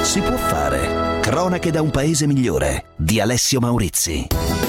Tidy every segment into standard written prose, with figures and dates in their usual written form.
Si può fare. Cronache da un paese migliore di Alessio Maurizi.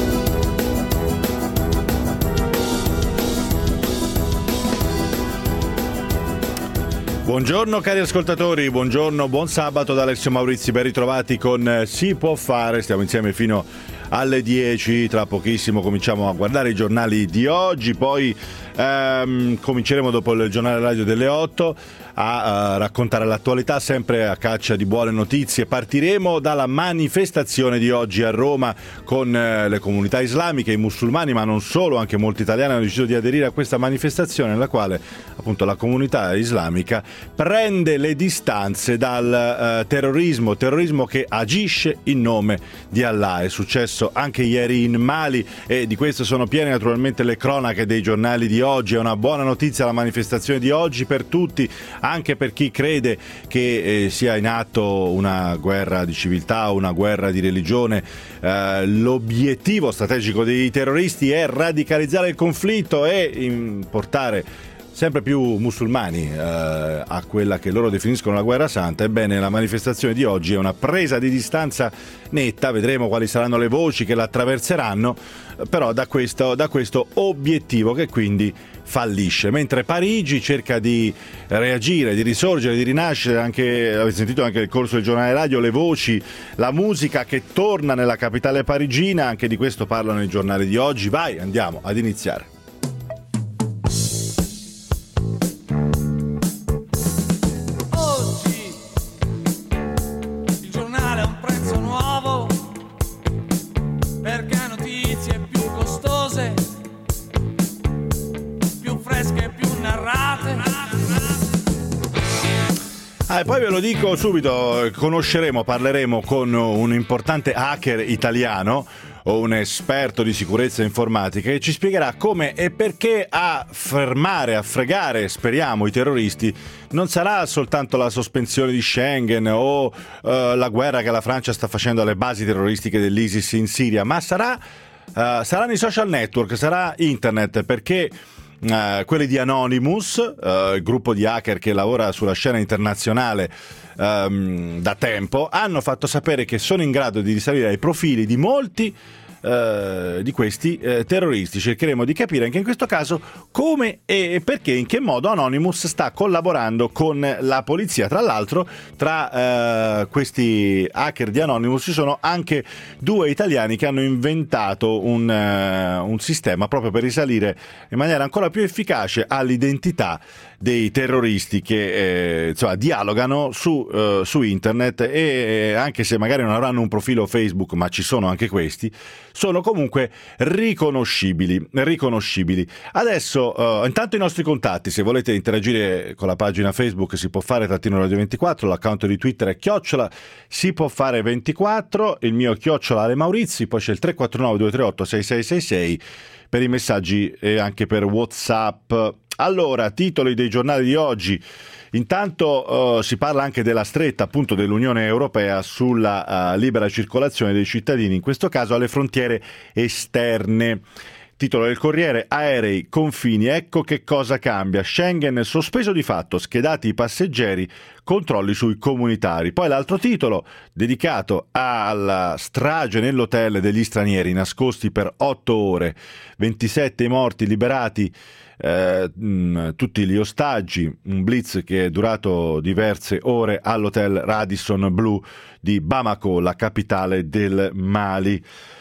Buongiorno cari ascoltatori, buongiorno, buon sabato da Alessio Maurizi, ben ritrovati con Si può fare, stiamo insieme fino alle 10, tra pochissimo cominciamo a guardare i giornali di oggi, poi cominceremo dopo il giornale radio delle 8 a raccontare l'attualità, sempre a caccia di buone notizie. Partiremo dalla manifestazione di oggi a Roma con le comunità islamiche, i musulmani, ma non solo, anche molti italiani hanno deciso di aderire a questa manifestazione nella quale appunto la comunità islamica prende le distanze dal terrorismo che agisce in nome di Allah. È successo anche ieri in Mali e di questo sono piene naturalmente le cronache dei giornali di oggi. È una buona notizia la manifestazione di oggi per tutti, anche per chi crede che sia in atto una guerra di civiltà, una guerra di religione. L'obiettivo strategico dei terroristi è radicalizzare il conflitto e portare sempre più musulmani a quella che loro definiscono la guerra santa. Ebbene, la manifestazione di oggi è una presa di distanza netta, vedremo quali saranno le voci che la attraverseranno, però da questo obiettivo che quindi fallisce, mentre Parigi cerca di reagire, di risorgere, di rinascere. Anche avete sentito anche nel corso del giornale radio le voci, la musica che torna nella capitale parigina, anche di questo parlano i giornali di oggi. Vai, andiamo ad iniziare. E poi ve lo dico subito, parleremo con un importante hacker italiano o un esperto di sicurezza informatica che ci spiegherà come e perché a fregare, speriamo, i terroristi non sarà soltanto la sospensione di Schengen o la guerra che la Francia sta facendo alle basi terroristiche dell'ISIS in Siria, ma saranno i social network, sarà internet, perché quelli di Anonymous, il gruppo di hacker che lavora sulla scena internazionale da tempo, hanno fatto sapere che sono in grado di risalire ai profili di molti di questi terroristi. Cercheremo di capire anche in questo caso come e perché, in che modo Anonymous sta collaborando con la polizia. Tra l'altro, tra questi hacker di Anonymous ci sono anche 2 italiani che hanno inventato un sistema proprio per risalire in maniera ancora più efficace all'identità dei terroristi che insomma dialogano su internet, e anche se magari non avranno un profilo Facebook, ma ci sono anche questi, sono comunque riconoscibili. Adesso intanto i nostri contatti, se volete interagire con la pagina Facebook si può fare _radio24, l'account di Twitter è si può fare 24, il mio @Ale Maurizi, poi c'è il 349 238 6666 per i messaggi e anche per WhatsApp. Allora, titoli dei giornali di oggi. Intanto si parla anche della stretta appunto dell'Unione Europea sulla libera circolazione dei cittadini, in questo caso alle frontiere esterne. Titolo del Corriere: aerei, confini, ecco che cosa cambia. Schengen sospeso di fatto, schedati i passeggeri, controlli sui comunitari. Poi l'altro titolo dedicato alla strage nell'hotel degli stranieri nascosti per 8 ore, 27 morti, liberati tutti gli ostaggi, un blitz che è durato diverse ore all'hotel Radisson Blu di Bamako, la capitale del Mali.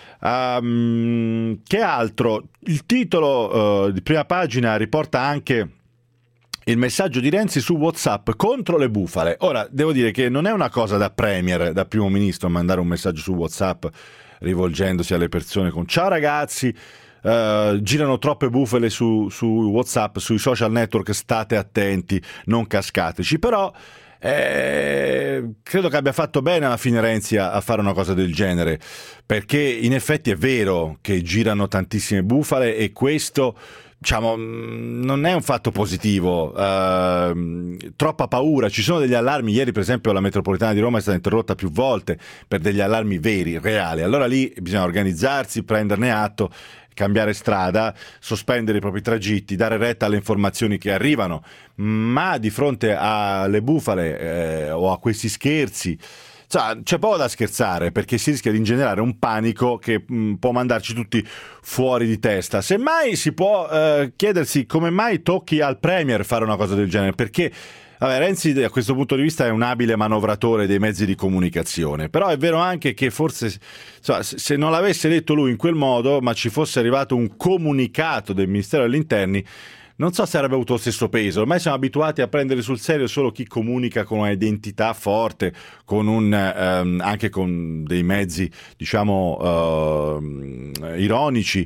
Che altro? Il titolo di prima pagina riporta anche il messaggio di Renzi su WhatsApp contro le bufale. Ora, devo dire che non è una cosa da premier, da primo ministro, mandare un messaggio su WhatsApp rivolgendosi alle persone con «Ciao ragazzi, girano troppe bufale su WhatsApp, sui social network, state attenti, non cascateci». Però credo che abbia fatto bene alla fine Renzi a fare una cosa del genere, perché in effetti è vero che girano tantissime bufale e questo, diciamo, non è un fatto positivo. Troppa paura, ci sono degli allarmi. Ieri per esempio la metropolitana di Roma è stata interrotta più volte per degli allarmi veri, reali. Allora lì bisogna organizzarsi, prenderne atto, cambiare strada, sospendere i propri tragitti, dare retta alle informazioni che arrivano, ma di fronte alle bufale o a questi scherzi, c'è poco da scherzare, perché si rischia di ingenerare un panico che può mandarci tutti fuori di testa. Semmai si può chiedersi come mai tocchi al Premier fare una cosa del genere, perché Renzi a questo punto di vista è un abile manovratore dei mezzi di comunicazione, però è vero anche che forse se non l'avesse detto lui in quel modo, ma ci fosse arrivato un comunicato del Ministero degli Interni, non so se avrebbe avuto lo stesso peso. Ormai siamo abituati a prendere sul serio solo chi comunica con un'identità forte, con anche con dei mezzi, diciamo, ironici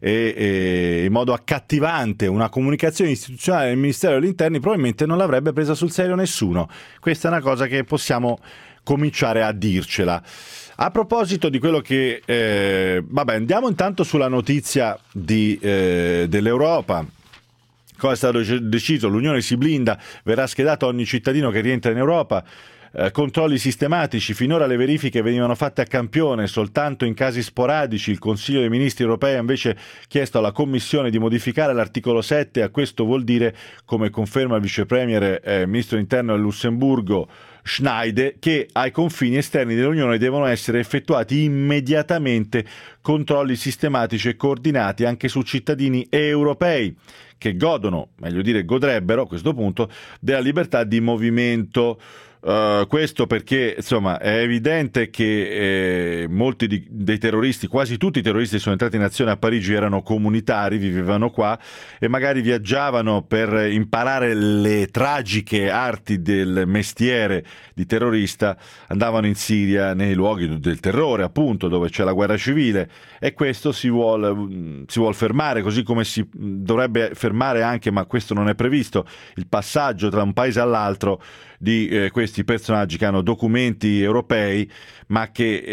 e in modo accattivante. Una comunicazione istituzionale del Ministero degli Interni probabilmente non l'avrebbe presa sul serio nessuno. Questa è una cosa che possiamo cominciare a dircela. A proposito di quello che... andiamo intanto sulla notizia dell'Europa. Cosa è stato deciso? L'Unione si blinda, verrà schedato ogni cittadino che rientra in Europa, controlli sistematici. Finora le verifiche venivano fatte a campione, soltanto in casi sporadici. Il Consiglio dei Ministri europei ha invece chiesto alla Commissione di modificare l'articolo 7, a questo vuol dire, come conferma il vice premier ministro interno del Lussemburgo Schneider, che ai confini esterni dell'Unione devono essere effettuati immediatamente controlli sistematici e coordinati anche su cittadini europei che godono, meglio dire godrebbero a questo punto, della libertà di movimento. Questo perché insomma è evidente che molti dei terroristi, quasi tutti i terroristi che sono entrati in azione a Parigi erano comunitari, vivevano qua e magari viaggiavano per imparare le tragiche arti del mestiere di terrorista, andavano in Siria, nei luoghi del terrore appunto, dove c'è la guerra civile, e questo si vuol fermare, così come si dovrebbe fermare anche, ma questo non è previsto, il passaggio tra un paese all'altro di questi personaggi che hanno documenti europei ma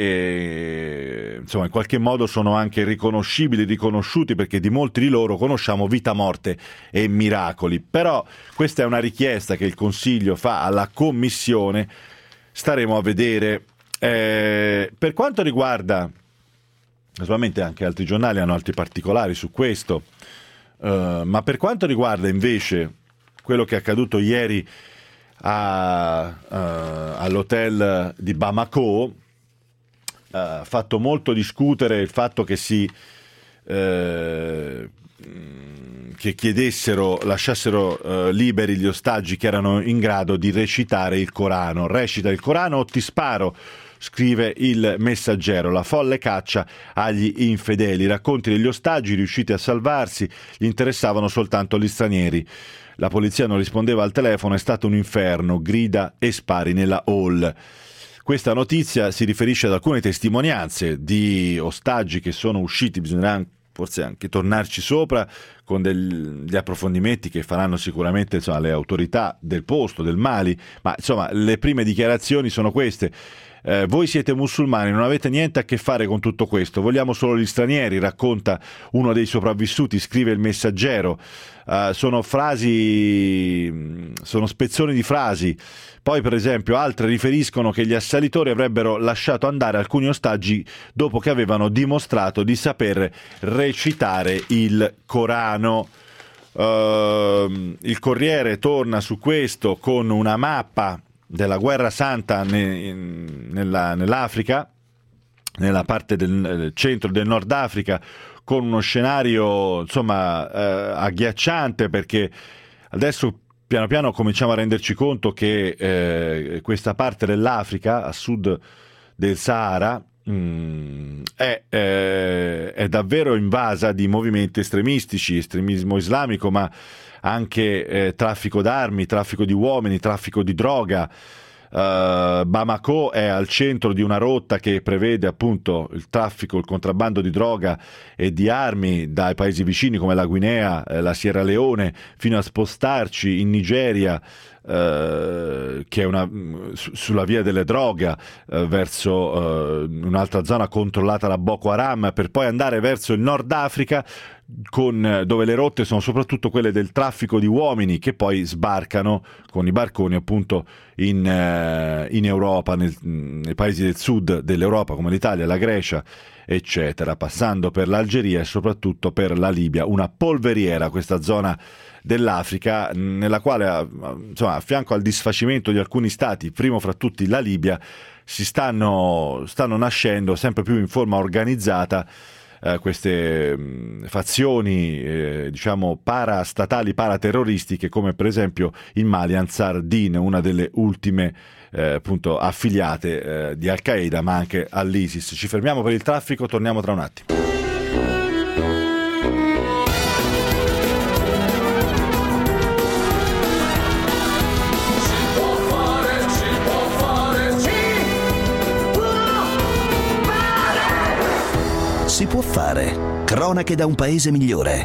che insomma in qualche modo sono anche riconosciuti, perché di molti di loro conosciamo vita, morte e miracoli. Però questa è una richiesta che il Consiglio fa alla Commissione, staremo a vedere. Per quanto riguarda, naturalmente anche altri giornali hanno altri particolari su questo, ma per quanto riguarda invece quello che è accaduto ieri all'hotel di Bamako, ha fatto molto discutere il fatto che lasciassero liberi gli ostaggi che erano in grado di recitare il Corano. Recita il Corano o ti sparo, scrive il Messaggero. La folle caccia agli infedeli. I racconti degli ostaggi riusciti a salvarsi gli interessavano soltanto gli stranieri. La polizia non rispondeva al telefono, è stato un inferno, grida e spari nella hall. Questa notizia si riferisce ad alcune testimonianze di ostaggi che sono usciti, bisognerà forse anche tornarci sopra con degli approfondimenti che faranno sicuramente le autorità del posto, del Mali, ma insomma le prime dichiarazioni sono queste. Voi siete musulmani, non avete niente a che fare con tutto questo, vogliamo solo gli stranieri, racconta uno dei sopravvissuti, scrive il Messaggero. Sono spezzoni di frasi. Poi per esempio altre riferiscono che gli assalitori avrebbero lasciato andare alcuni ostaggi dopo che avevano dimostrato di saper recitare il Corano. Il Corriere torna su questo con una mappa della guerra santa nell'Africa, nella parte del centro del Nord Africa, con uno scenario agghiacciante, perché adesso piano piano cominciamo a renderci conto che questa parte dell'Africa a sud del Sahara è davvero invasa di movimenti estremistici, estremismo islamico, ma anche traffico d'armi, traffico di uomini, traffico di droga. Bamako è al centro di una rotta che prevede appunto il traffico, il contrabbando di droga e di armi dai paesi vicini come la Guinea, la Sierra Leone, fino a spostarci in Nigeria, che è sulla via delle droghe, verso un'altra zona controllata da Boko Haram, per poi andare verso il Nord Africa, dove le rotte sono soprattutto quelle del traffico di uomini, che poi sbarcano con i barconi appunto in Europa, nei paesi del sud dell'Europa come l'Italia, la Grecia, eccetera, passando per l'Algeria e soprattutto per la Libia. Una polveriera questa zona dell'Africa, nella quale insomma, a fianco al disfacimento di alcuni stati, primo fra tutti la Libia, si stanno nascendo sempre più in forma organizzata queste fazioni diciamo parastatali, paraterroristiche, come per esempio in Mali Ansar Din, una delle ultime appunto affiliate di Al-Qaeda, ma anche all'ISIS. Ci fermiamo per il traffico, torniamo tra un attimo. Si può fare. Cronache da un paese migliore.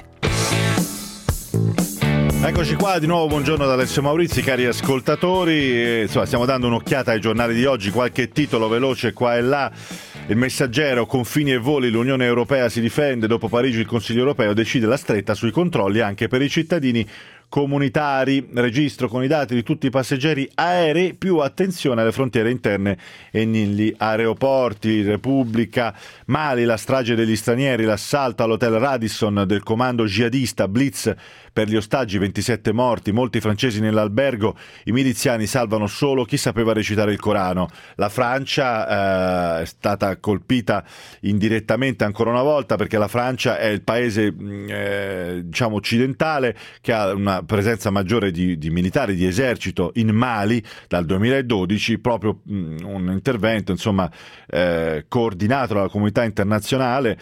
Eccoci qua di nuovo, buongiorno da Alessio Maurizi, cari ascoltatori. Insomma, stiamo dando un'occhiata ai giornali di oggi, qualche titolo veloce qua e là. Il Messaggero, confini e voli, l'Unione Europea si difende, dopo Parigi il Consiglio Europeo decide la stretta sui controlli anche per i cittadini comunitari, registro con i dati di tutti i passeggeri aerei, più attenzione alle frontiere interne e negli aeroporti. Repubblica, Mali, la strage degli stranieri, l'assalto all'hotel Radisson del comando jihadista, blitz per gli ostaggi, 27 morti, molti francesi nell'albergo, i miliziani salvano solo chi sapeva recitare il Corano. La Francia è stata colpita indirettamente ancora una volta, perché la Francia è il paese diciamo occidentale che ha una presenza maggiore di militari, di esercito in Mali dal 2012, proprio un intervento insomma coordinato dalla comunità internazionale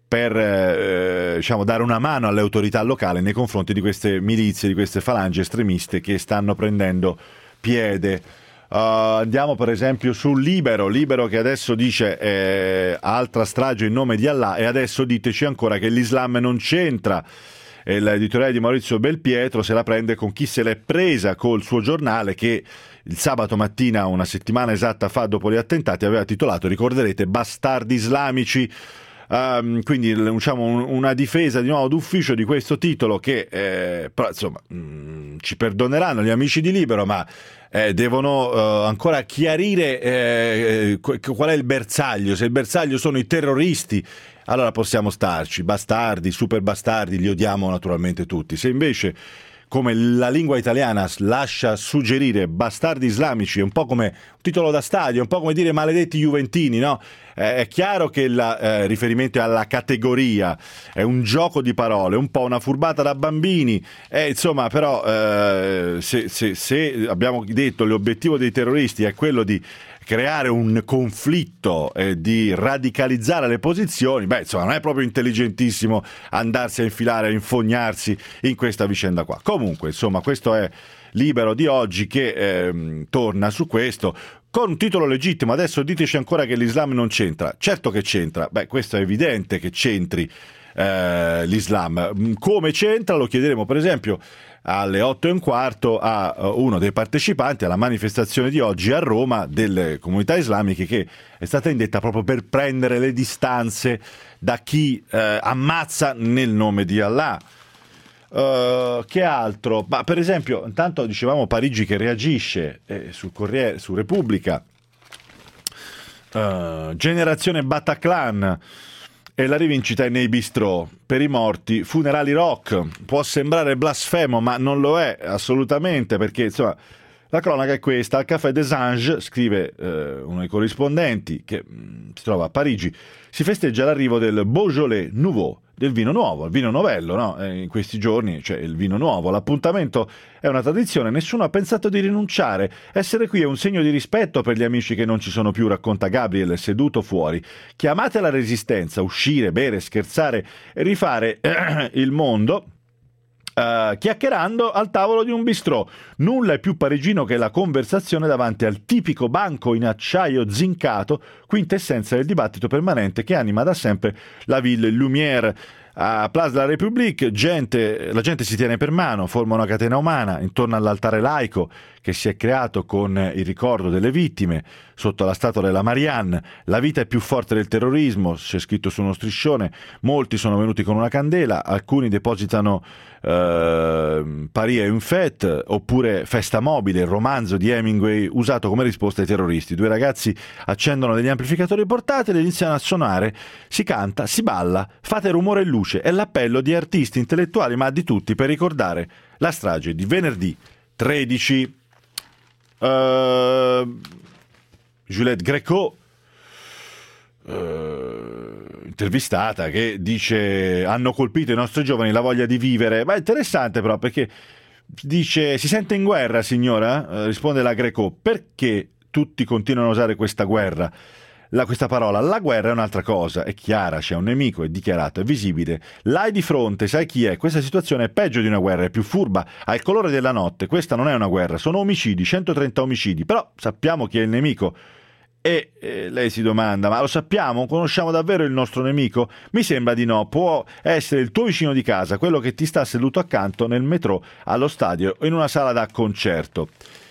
per diciamo dare una mano alle autorità locali nei confronti di queste milizie, di queste falangi estremiste che stanno prendendo piede. Andiamo per esempio su Libero che adesso dice altra strage in nome di Allah, e adesso diteci ancora che l'Islam non c'entra. E l'editoriale di Maurizio Belpietro se la prende con chi se l'è presa col suo giornale, che il sabato mattina, una settimana esatta fa dopo gli attentati, aveva titolato, ricorderete, Bastardi islamici. Quindi diciamo una difesa di nuovo d'ufficio di questo titolo che però insomma ci perdoneranno gli amici di Libero, ma devono ancora chiarire qual è il bersaglio. Se il bersaglio sono i terroristi, allora possiamo starci, bastardi, super bastardi, li odiamo naturalmente tutti. Se invece, come la lingua italiana lascia suggerire, bastardi islamici, è un po' come un titolo da stadio, è un po' come dire maledetti juventini, no? È chiaro che il riferimento è alla categoria, è un gioco di parole, un po' una furbata da bambini, insomma, però se abbiamo detto l'obiettivo dei terroristi è quello di creare un conflitto e di radicalizzare le posizioni, insomma non è proprio intelligentissimo andarsi a infilare, a infognarsi in questa vicenda qua. Comunque, insomma, questo è Libero di oggi che torna su questo con un titolo legittimo. Adesso diteci ancora che l'Islam non c'entra. Certo che c'entra, questo è evidente che c'entri l'Islam. Come c'entra? Lo chiederemo per esempio alle 8:15 a uno dei partecipanti alla manifestazione di oggi a Roma delle comunità islamiche, che è stata indetta proprio per prendere le distanze da chi ammazza nel nome di Allah. Che altro? Ma per esempio, intanto dicevamo Parigi che reagisce sul Corriere, su Repubblica, generazione Bataclan e la rivincita è nei bistrò per i morti, funerali rock. Può sembrare blasfemo, ma non lo è assolutamente, perché insomma la cronaca è questa. Al Café des Anges, scrive uno dei corrispondenti che si trova a Parigi, si festeggia l'arrivo del Beaujolais Nouveau, del vino nuovo, il vino novello, no? In questi giorni c'è il vino nuovo. L'appuntamento è una tradizione, nessuno ha pensato di rinunciare. Essere qui è un segno di rispetto per gli amici che non ci sono più, racconta Gabriel, seduto fuori. Chiamate alla resistenza, uscire, bere, scherzare e rifare il mondo chiacchierando al tavolo di un bistrò. Nulla è più parigino che la conversazione davanti al tipico banco in acciaio zincato, quintessenza del dibattito permanente che anima da sempre la Ville Lumière. A Place de la République la gente si tiene per mano, forma una catena umana intorno all'altare laico che si è creato con il ricordo delle vittime sotto la statua della Marianne. La vita è più forte del terrorismo, c'è scritto su uno striscione. Molti sono venuti con una candela, alcuni depositano Paris è un fête, oppure Festa mobile, il romanzo di Hemingway usato come risposta ai terroristi. Due ragazzi accendono degli amplificatori portatili, iniziano a suonare, si canta, si balla, fate rumore e luce. È l'appello di artisti, intellettuali, ma di tutti, per ricordare La strage di venerdì 13. Juliette Gréco, intervistata, che dice: hanno colpito i nostri giovani la voglia di vivere. Ma è interessante però, perché dice: si sente in guerra, signora? Risponde la Gréco: perché tutti continuano a usare questa guerra? Questa parola, la guerra è un'altra cosa, è chiara, c'è un nemico, è dichiarato, è visibile, l'hai di fronte, sai chi è. Questa situazione è peggio di una guerra, è più furba, ha il colore della notte. Questa non è una guerra, sono omicidi, 130 omicidi, però sappiamo chi è il nemico. E lei si domanda: ma lo sappiamo? Conosciamo davvero il nostro nemico? Mi sembra di no. Può essere il tuo vicino di casa, quello che ti sta seduto accanto nel metro, allo stadio o in una sala da concerto.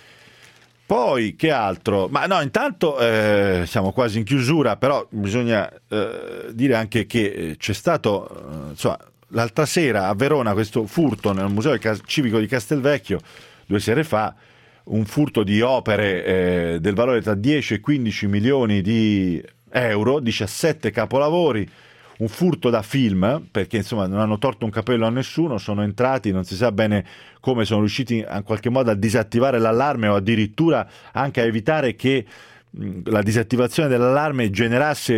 Poi, che altro? Ma no, intanto siamo quasi in chiusura, però bisogna dire anche che c'è stato, insomma, l'altra sera a Verona questo furto nel Museo Civico di Castelvecchio, 2 sere fa, un furto di opere del valore tra 10 e 15 milioni di euro, 17 capolavori, un furto da film, perché insomma non hanno torto un capello a nessuno, sono entrati, non si sa bene come, sono riusciti in qualche modo a disattivare l'allarme o addirittura anche a evitare che la disattivazione dell'allarme generasse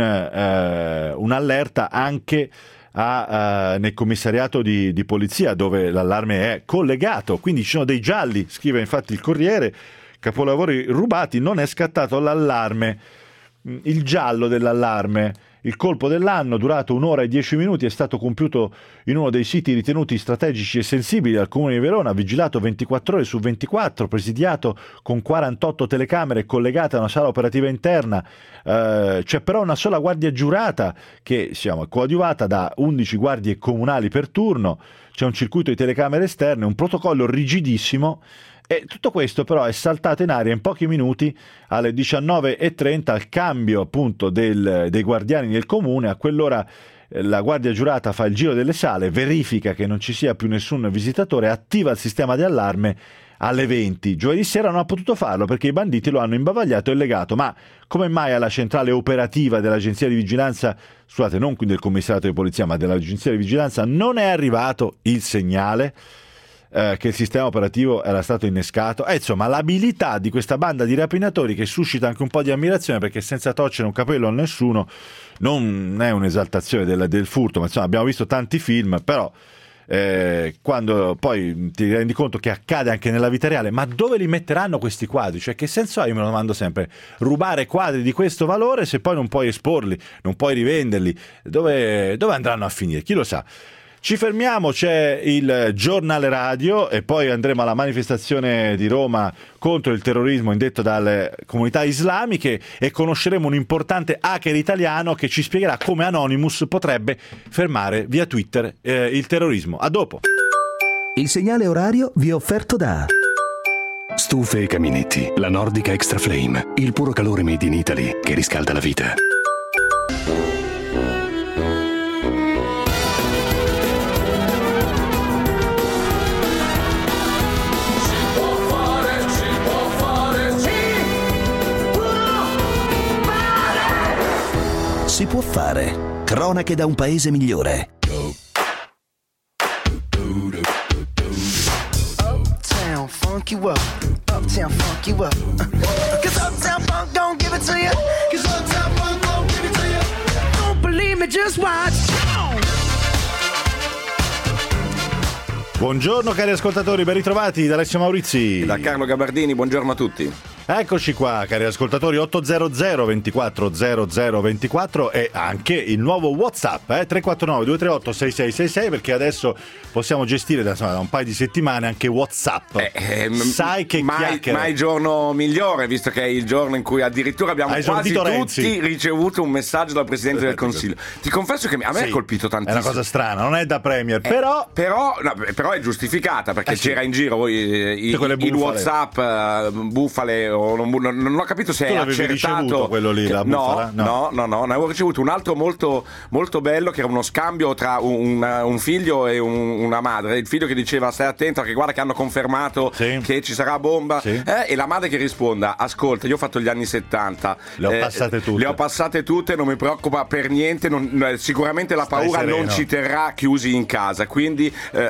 un'allerta anche nel commissariato di polizia, dove l'allarme è collegato. Quindi ci sono dei gialli, scrive infatti il Corriere: capolavori rubati, non è scattato l'allarme. Il giallo dell'allarme: il colpo dell'anno, durato 1 ora e 10 minuti, è stato compiuto in uno dei siti ritenuti strategici e sensibili dal Comune di Verona, vigilato 24 ore su 24, presidiato con 48 telecamere collegate a una sala operativa interna. C'è però una sola guardia giurata che è coadiuvata da 11 guardie comunali per turno, c'è un circuito di telecamere esterne, un protocollo rigidissimo. E tutto questo però è saltato in aria in pochi minuti, alle 19:30, al cambio appunto dei guardiani del comune. A quell'ora la guardia giurata fa il giro delle sale, verifica che non ci sia più nessun visitatore, attiva il sistema di allarme alle 20. Giovedì sera non ha potuto farlo perché i banditi lo hanno imbavagliato e legato. Ma come mai alla centrale operativa dell'agenzia di vigilanza, scusate, non quindi del commissariato di polizia ma dell'agenzia di vigilanza, non è arrivato il segnale che il sistema operativo era stato innescato? Insomma, l'abilità di questa banda di rapinatori, che suscita anche un po' di ammirazione, perché senza torcere un capello a nessuno, non è un'esaltazione del furto, ma insomma abbiamo visto tanti film, però quando poi ti rendi conto che accade anche nella vita reale, ma dove li metteranno questi quadri? Cioè, che senso ha, io me lo domando sempre, rubare quadri di questo valore se poi non puoi esporli, non puoi rivenderli? Dove andranno a finire? Chi lo sa? Ci fermiamo, c'è il giornale radio e poi andremo alla manifestazione di Roma contro il terrorismo indetto dalle comunità islamiche e conosceremo un importante hacker italiano che ci spiegherà come Anonymous potrebbe fermare via Twitter il terrorismo. A dopo. Il segnale orario vi è offerto da Stufe e caminetti, la Nordica Extra Flame, il puro calore made in Italy che riscalda la vita. Si può fare. Cronache da un paese migliore. Uptown funk you up. Uptown funk you up. 'Cause Uptown funk don't give it to you. 'Cause Uptown funk don't give it to you. Don't believe me, just watch. Buongiorno cari ascoltatori, ben ritrovati da Alessio Maurizi. Da Carlo Gabardini, buongiorno a tutti. Eccoci qua cari ascoltatori, 800 24 00 24 e anche il nuovo WhatsApp 349 238 6666, perché adesso possiamo gestire da un paio di settimane anche WhatsApp. Sai che mai giorno migliore, visto che è il giorno in cui addirittura abbiamo quasi tutti ricevuto un messaggio dal Presidente del Consiglio. Ti confesso che a me ha colpito tantissimo. È una cosa strana, non è da Premier, però è giustificata, perché c'era in giro il WhatsApp bufale. Non ho capito se è accertato quello lì, la bufala? No, ne avevo ricevuto un altro molto, molto bello, che era uno scambio tra un figlio e una madre. Il figlio che diceva: stai attento, che guarda che hanno confermato che ci sarà bomba, e la madre che risponda: ascolta, io ho fatto gli anni 70, le ho passate tutte, non mi preoccupa per niente, sicuramente la paura non ci terrà chiusi in casa, quindi aspetta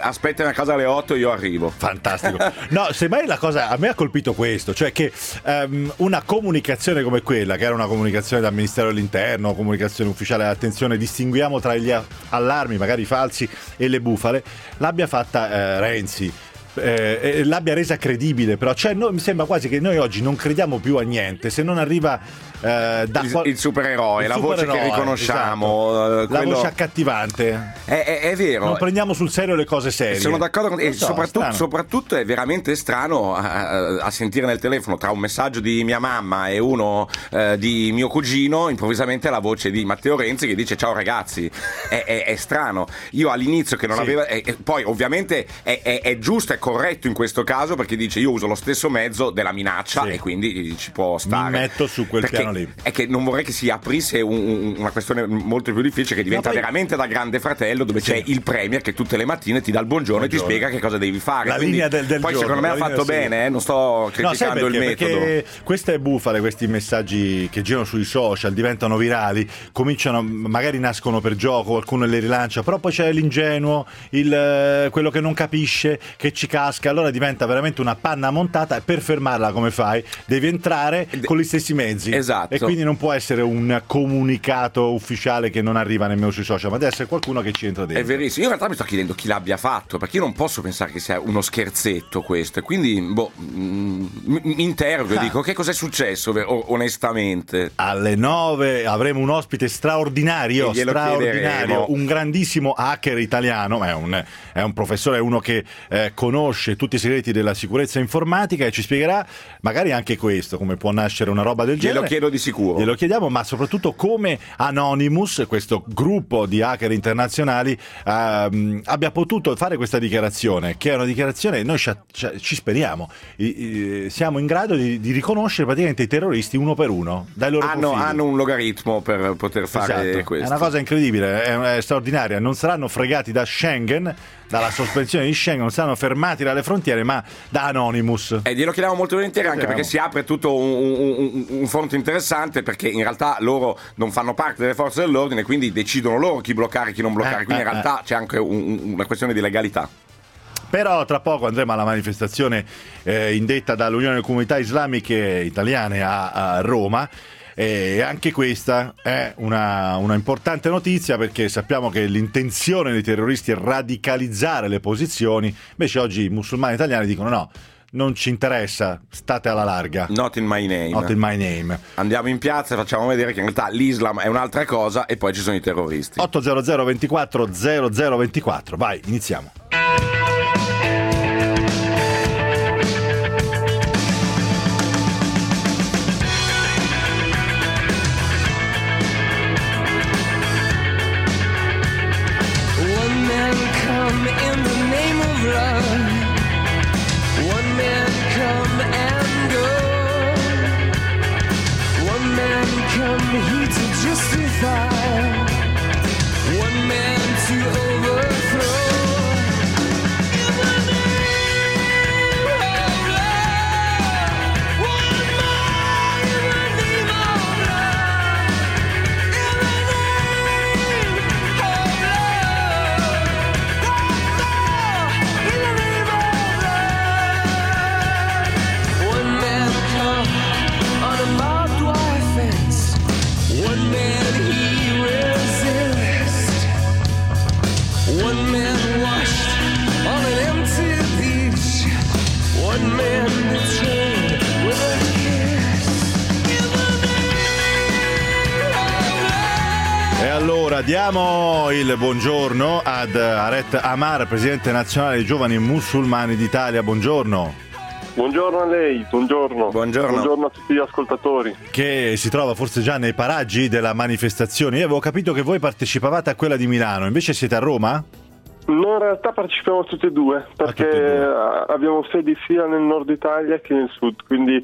portami a casa alle 8 io arrivo. Fantastico. No, semmai la cosa, a me ha colpito questo, cioè che una comunicazione come quella, che era una comunicazione dal Ministero dell'Interno, comunicazione ufficiale, attenzione, distinguiamo tra gli allarmi magari falsi e le bufale, l'abbia fatta Renzi. L'abbia resa credibile, però cioè, mi sembra quasi che noi oggi non crediamo più a niente se non arriva il supereroe, la voce che riconosciamo, esatto. La voce accattivante. È vero. Non prendiamo sul serio le cose serie. Sono d'accordo con te. Soprattutto è veramente strano a sentire nel telefono tra un messaggio di mia mamma e uno di mio cugino, improvvisamente la voce di Matteo Renzi che dice ciao ragazzi. È strano. Io all'inizio che non aveva poi ovviamente è giusto, è corretto in questo caso perché dice io uso lo stesso mezzo della minaccia e quindi ci può stare. Mi metto su quel piano lì. È che non vorrei che si aprisse una questione molto più difficile che diventa veramente da Grande Fratello dove c'è il premier che tutte le mattine ti dà il buongiorno e ti spiega che cosa devi fare. La linea del poi giorno, secondo me ha fatto bene, non sto criticando il metodo. Perché queste bufale, questi messaggi che girano sui social diventano virali, cominciano, magari nascono per gioco, qualcuno le rilancia, però poi c'è l'ingenuo, quello che non capisce, che ci casca, allora diventa veramente una panna montata e per fermarla come fai? Devi entrare con gli stessi mezzi. Esatto. E quindi non può essere un comunicato ufficiale che non arriva nemmeno sui social, ma deve essere qualcuno che ci entra dentro. È verissimo. Io in realtà mi sto chiedendo chi l'abbia fatto, perché io non posso pensare che sia uno scherzetto questo, e quindi mi interrogo e dico che cos'è successo onestamente. Alle 9 avremo un ospite straordinario, un grandissimo hacker italiano, è un professore, è uno che conosce tutti i segreti della sicurezza informatica e ci spiegherà magari anche questo, come può nascere una roba del genere. Glielo chiedo di sicuro. Glielo chiediamo, ma soprattutto come Anonymous, questo gruppo di hacker internazionali, abbia potuto fare questa dichiarazione, che è una dichiarazione, noi ci speriamo, siamo in grado di riconoscere praticamente i terroristi uno per uno dai loro profili. Hanno un logaritmo per poter fare questo. È una cosa incredibile, è straordinaria. Non saranno fregati da Schengen, dalla sospensione di Schengen, non saranno fermati dalle frontiere, ma da Anonymous. E glielo chiediamo molto volentieri, anche perché si apre tutto un fronte interessante, perché in realtà loro non fanno parte delle forze dell'ordine, quindi decidono loro chi bloccare e chi non bloccare, quindi in realtà c'è anche una questione di legalità. Però tra poco andremo alla manifestazione indetta dall'Unione delle Comunità Islamiche Italiane a Roma. E anche questa è una importante notizia, perché sappiamo che l'intenzione dei terroristi è radicalizzare le posizioni, invece oggi i musulmani italiani dicono no, non ci interessa, state alla larga. Not in my name. Andiamo in piazza e facciamo vedere che in realtà l'Islam è un'altra cosa e poi ci sono i terroristi. 800 24 0024, vai, iniziamo. Diamo il buongiorno ad Aret Amar, presidente nazionale dei giovani musulmani d'Italia. Buongiorno. Buongiorno a lei, buongiorno a tutti gli ascoltatori. Che si trova forse già nei paraggi della manifestazione. Io avevo capito che voi partecipavate a quella di Milano, invece siete a Roma? No, in realtà partecipiamo tutte e due, perché abbiamo sedi sia nel nord Italia che nel sud, quindi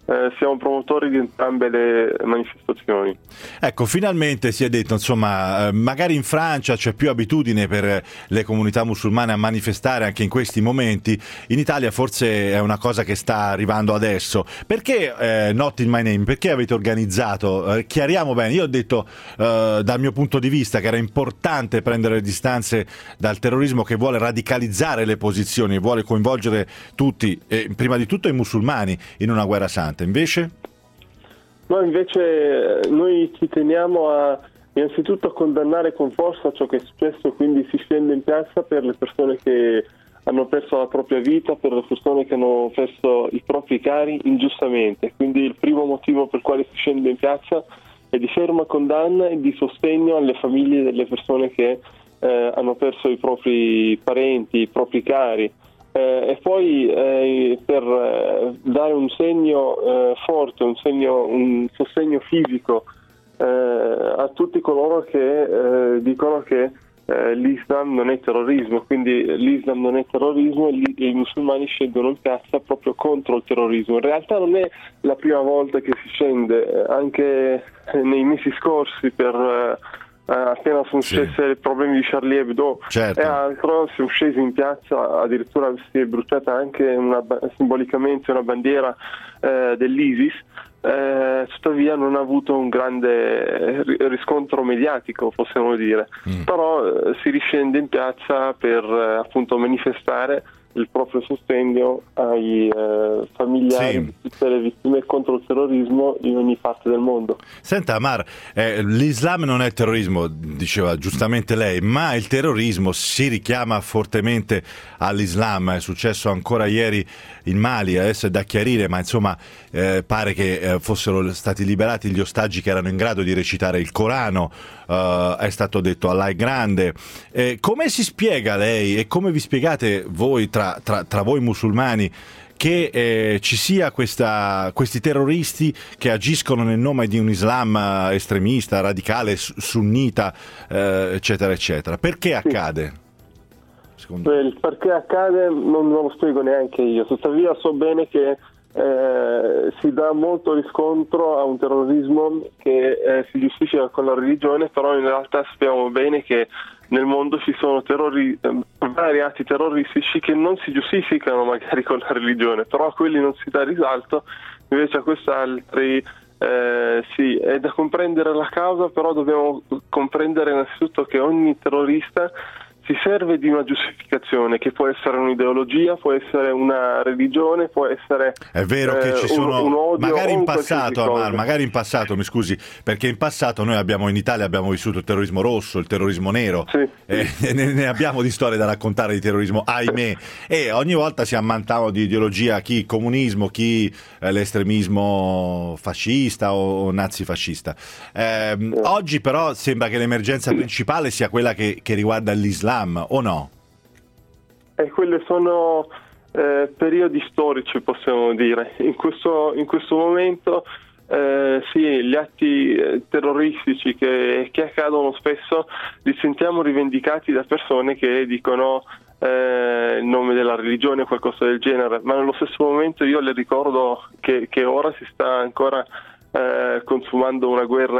siamo promotori di entrambe le manifestazioni. Ecco, finalmente si è detto, insomma, magari in Francia c'è più abitudine per le comunità musulmane a manifestare anche in questi momenti, in Italia forse è una cosa che sta arrivando adesso. Perché Not in My Name? Perché avete organizzato? Chiariamo bene, io ho detto dal mio punto di vista che era importante prendere le distanze dal terrorismo che vuole radicalizzare le posizioni, vuole coinvolgere tutti, prima di tutto i musulmani, in una guerra santa. Invece? No, invece noi ci teniamo innanzitutto a condannare con forza ciò che è successo, quindi si scende in piazza per le persone che hanno perso la propria vita, per le persone che hanno perso i propri cari ingiustamente. Quindi il primo motivo per quale si scende in piazza è di ferma condanna e di sostegno alle famiglie delle persone che hanno perso i propri parenti, i propri cari. E poi per dare un segno forte, un sostegno fisico a tutti coloro che dicono che l'Islam non è terrorismo, quindi l'Islam non è terrorismo e i musulmani scendono in piazza proprio contro il terrorismo. In realtà non è la prima volta che si scende, anche nei mesi scorsi appena sono successi i problemi di Charlie Hebdo, certo. E altro, siamo scesi in piazza, addirittura si è bruciata anche simbolicamente una bandiera dell'ISIS, tuttavia non ha avuto un grande riscontro mediatico, possiamo dire, però si riscende in piazza per appunto manifestare il proprio sostegno ai familiari di tutte le vittime contro il terrorismo in ogni parte del mondo. Senta Amar, l'Islam non è terrorismo, diceva giustamente lei, ma il terrorismo si richiama fortemente all'Islam. È successo ancora ieri in Mali, adesso è da chiarire, ma insomma pare che fossero stati liberati gli ostaggi che erano in grado di recitare il Corano, è stato detto Allah è grande. Come si spiega lei e come vi spiegate voi tra voi musulmani che ci sia questi terroristi che agiscono nel nome di un Islam estremista, radicale, sunnita, eccetera, eccetera? Perché accade? Il perché accade non lo spiego neanche io, tuttavia so bene che si dà molto riscontro a un terrorismo che si giustifica con la religione, però in realtà sappiamo bene che nel mondo ci sono vari atti terroristici che non si giustificano magari con la religione, però a quelli non si dà risalto, invece a quest'altri sì, è da comprendere la causa, però dobbiamo comprendere innanzitutto che ogni terrorista si serve di una giustificazione, che può essere un'ideologia, può essere una religione, può essere è vero che ci sono un odio, magari in passato, Amar, magari in passato, mi scusi, perché in passato noi in Italia abbiamo vissuto il terrorismo rosso, il terrorismo nero, sì. Ne abbiamo di storie da raccontare di terrorismo, ahimè, e ogni volta si ammantava di ideologia, chi comunismo, chi l'estremismo fascista o nazifascista. Oggi però sembra che l'emergenza principale sia quella che riguarda l'Islam, o no? Quelle sono periodi storici, possiamo dire. In questo momento sì, gli atti terroristici che accadono spesso li sentiamo rivendicati da persone che dicono il nome della religione o qualcosa del genere, ma nello stesso momento io le ricordo che ora si sta ancora consumando una guerra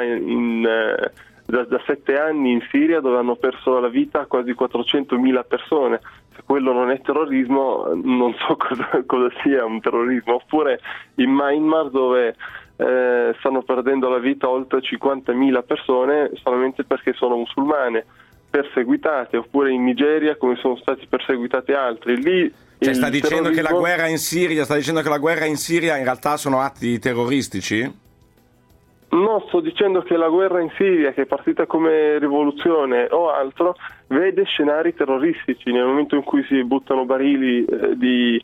da 7 anni in Siria, dove hanno perso la vita quasi 400.000 persone. Se quello non è terrorismo, non so cosa sia un terrorismo. Oppure in Myanmar, dove stanno perdendo la vita oltre 50.000 persone solamente perché sono musulmane, perseguitate. Oppure in Nigeria, come sono stati perseguitati altri. Lì sta dicendo che la guerra in Siria in realtà sono atti terroristici? No, sto dicendo che la guerra in Siria, che è partita come rivoluzione o altro, vede scenari terroristici nel momento in cui si buttano barili di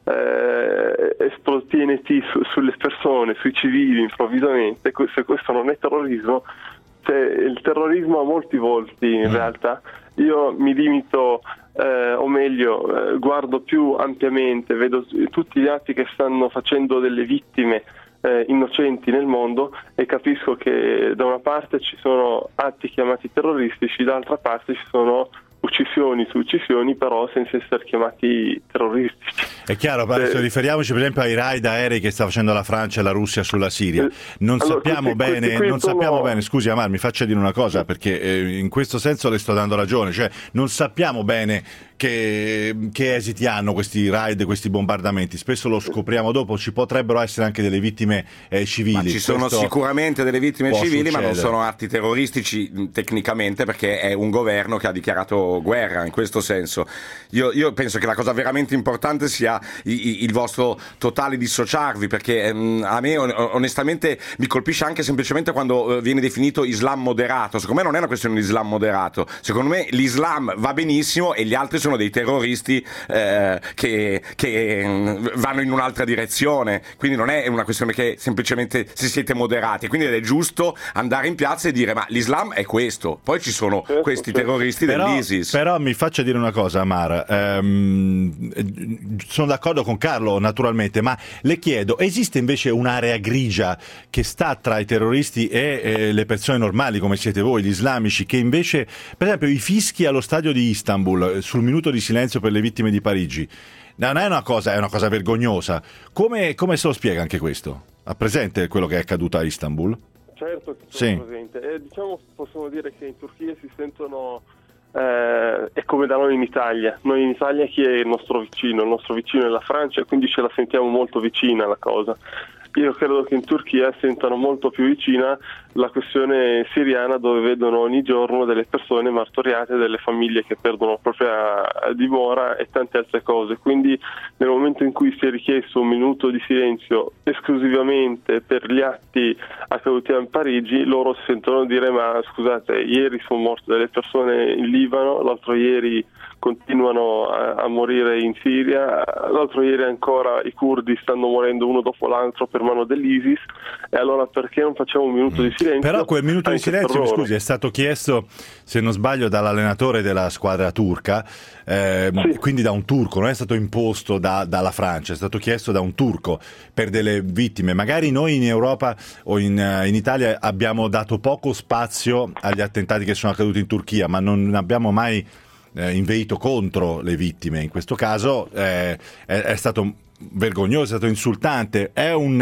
TNT sulle persone, sui civili improvvisamente. Se questo non è terrorismo, il terrorismo ha molti volti in realtà. Io mi limito, o meglio, guardo più ampiamente, vedo tutti gli atti che stanno facendo delle vittime innocenti nel mondo e capisco che da una parte ci sono atti chiamati terroristici, dall'altra parte ci sono uccisioni su uccisioni, però senza essere chiamati terroristici. È chiaro, riferiamoci per esempio ai raid aerei che sta facendo la Francia e la Russia sulla Siria. Non sappiamo bene, scusi Amar, mi faccia dire una cosa, perché in questo senso le sto dando ragione, cioè non sappiamo bene che esiti hanno questi raid, questi bombardamenti. Spesso lo scopriamo dopo, ci potrebbero essere anche delle vittime civili. Ma ci sono sicuramente delle vittime civili, ma non sono atti terroristici tecnicamente, perché è un governo che ha dichiarato guerra in questo senso. Io penso che la cosa veramente importante sia il vostro totale dissociarvi, perché a me onestamente mi colpisce anche semplicemente quando viene definito Islam moderato. Secondo me non è una questione di Islam moderato, secondo me l'Islam va benissimo e gli altri sono dei terroristi che vanno in un'altra direzione, quindi non è una questione che semplicemente se siete moderati, quindi è giusto andare in piazza e dire ma l'Islam è questo, poi ci sono questi terroristi dell'ISIS. Però mi faccia dire una cosa, Amar, sono d'accordo con Carlo naturalmente, ma le chiedo, esiste invece un'area grigia che sta tra i terroristi e le persone normali come siete voi, gli islamici, che invece, per esempio, i fischi allo stadio di Istanbul sul minuto di silenzio per le vittime di Parigi non è una cosa, è una cosa vergognosa. Come se lo spiega anche questo? Ha presente quello che è accaduto a Istanbul? Certo che sono presente. Possiamo dire che in Turchia si sentono è come da noi in Italia. Noi in Italia chi è il nostro vicino? Il nostro vicino è la Francia, e quindi ce la sentiamo molto vicina la cosa. Io credo che in Turchia sentano molto più vicina la questione siriana, dove vedono ogni giorno delle persone martoriate, delle famiglie che perdono la propria dimora e tante altre cose. Quindi nel momento in cui si è richiesto un minuto di silenzio esclusivamente per gli atti accaduti a Parigi, loro si sentono dire ma scusate, ieri sono morte delle persone in Libano, l'altro ieri continuano a morire in Siria, l'altro ieri ancora i curdi stanno morendo uno dopo l'altro per mano dell'ISIS, e allora perché non facciamo un minuto di silenzio? Però quel minuto di silenzio, mi scusi, è stato chiesto, se non sbaglio, dall'allenatore della squadra turca, quindi da un turco, non è stato imposto dalla Francia, è stato chiesto da un turco per delle vittime. Magari noi in Europa o in Italia abbiamo dato poco spazio agli attentati che sono accaduti in Turchia, ma non abbiamo mai inveito contro le vittime. In questo caso è stato vergognoso, è stato insultante.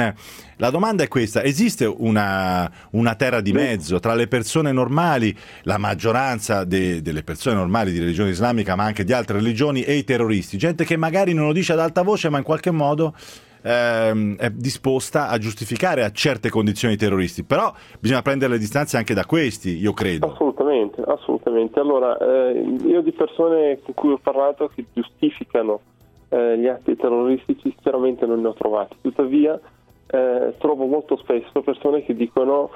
La domanda è questa: esiste una terra di mezzo tra le persone normali, la maggioranza delle persone normali di religione islamica, ma anche di altre religioni, e i terroristi? Gente che magari non lo dice ad alta voce, ma in qualche modo è disposta a giustificare a certe condizioni i terroristi. Però bisogna prendere le distanze anche da questi, io credo. Assolutamente. Allora, io di persone con cui ho parlato che giustificano gli atti terroristici sinceramente non ne ho trovati. Tuttavia trovo molto spesso persone che dicono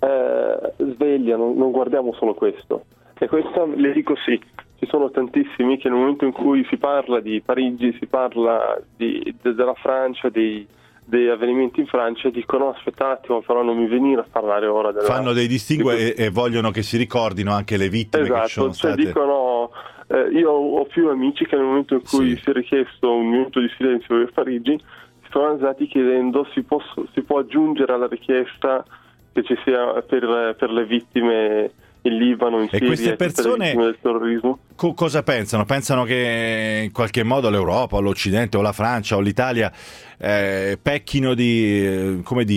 sveglia, non guardiamo solo questo. E questa le dico sì. Ci sono tantissimi che nel momento in cui si parla di Parigi, si parla della Francia, dei avvenimenti in Francia, dicono aspettate, però non mi venire a parlare ora della... Fanno dei distinguo e vogliono che si ricordino anche le vittime, esatto, che sono state... dicono io ho più amici che nel momento in cui si è richiesto un minuto di silenzio per Parigi si sono alzati chiedendo si può aggiungere alla richiesta che ci sia per le vittime in Libano, in Siria, e queste persone del terrorismo. Cosa pensano? Pensano che in qualche modo l'Europa, l'Occidente o la Francia o l'Italia pecchino di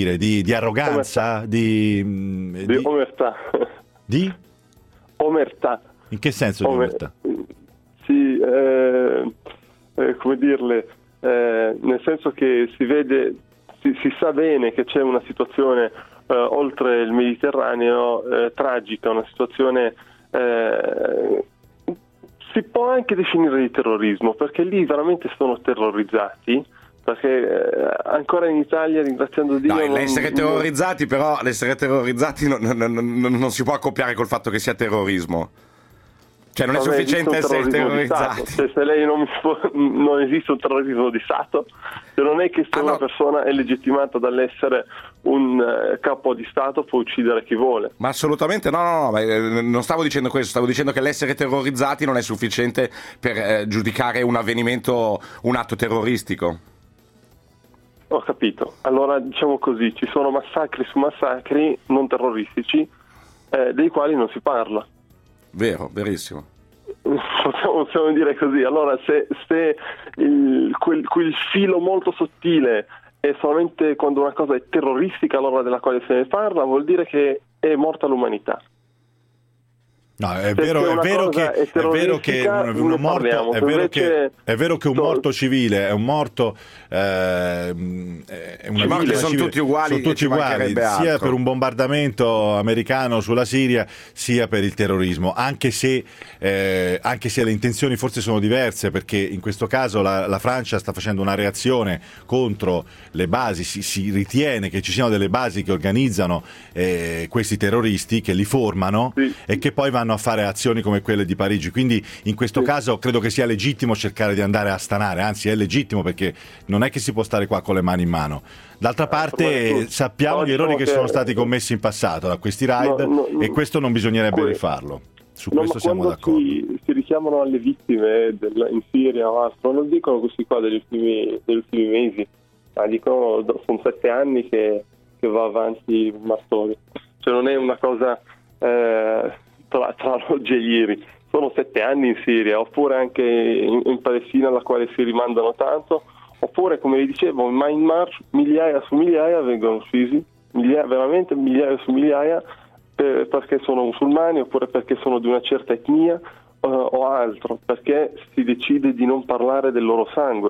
arroganza, di omertà. Di? Omertà. In che senso di omertà? Sì, come dirle, nel senso che si vede, si sa bene che c'è una situazione oltre il Mediterraneo tragica, una situazione si può anche definire di terrorismo, perché lì veramente sono terrorizzati, perché ancora in Italia, ringraziando Dio... No, l'essere terrorizzati non si può accoppiare col fatto che sia terrorismo. Cioè non è sufficiente essere terrorizzati. Se lei non esiste un terrorismo di Stato, se non è che se una persona è legittimata dall'essere un capo di Stato può uccidere chi vuole. Ma assolutamente no, non stavo dicendo questo, stavo dicendo che l'essere terrorizzati non è sufficiente per giudicare un avvenimento un atto terroristico. Ho capito. Allora diciamo così, ci sono massacri su massacri non terroristici dei quali non si parla. Vero, verissimo. possiamo dire così. Allora se quel filo molto sottile è solamente quando una cosa è terroristica, allora della quale se ne parla, vuol dire che è morta l'umanità. No, è vero che un morto civile è un morto, è una morti sono civile, tutti uguali, sia per un bombardamento americano sulla Siria sia per il terrorismo, anche se le intenzioni forse sono diverse, perché in questo caso la Francia sta facendo una reazione contro le basi, si ritiene che ci siano delle basi che organizzano questi terroristi, che li formano e che poi vanno a fare azioni come quelle di Parigi. Quindi in questo caso credo che sia legittimo cercare di andare a stanare, anzi è legittimo, perché non è che si può stare qua con le mani in mano. D'altra parte sappiamo gli errori che sono stati commessi in passato da questi raid e questo non bisognerebbe rifarlo. Su questo siamo d'accordo. Si richiamano alle vittime in Siria o altro, non dicono questi qua degli ultimi mesi, ma dicono sono 7 anni che va avanti il martorio. Cioè non è una cosa tra oggi e ieri, sono 7 anni in Siria, oppure anche in Palestina, alla quale si rimandano tanto, oppure come vi dicevo in Myanmar migliaia su migliaia vengono uccisi, veramente migliaia su migliaia, perché sono musulmani oppure perché sono di una certa etnia o altro, perché si decide di non parlare del loro sangue.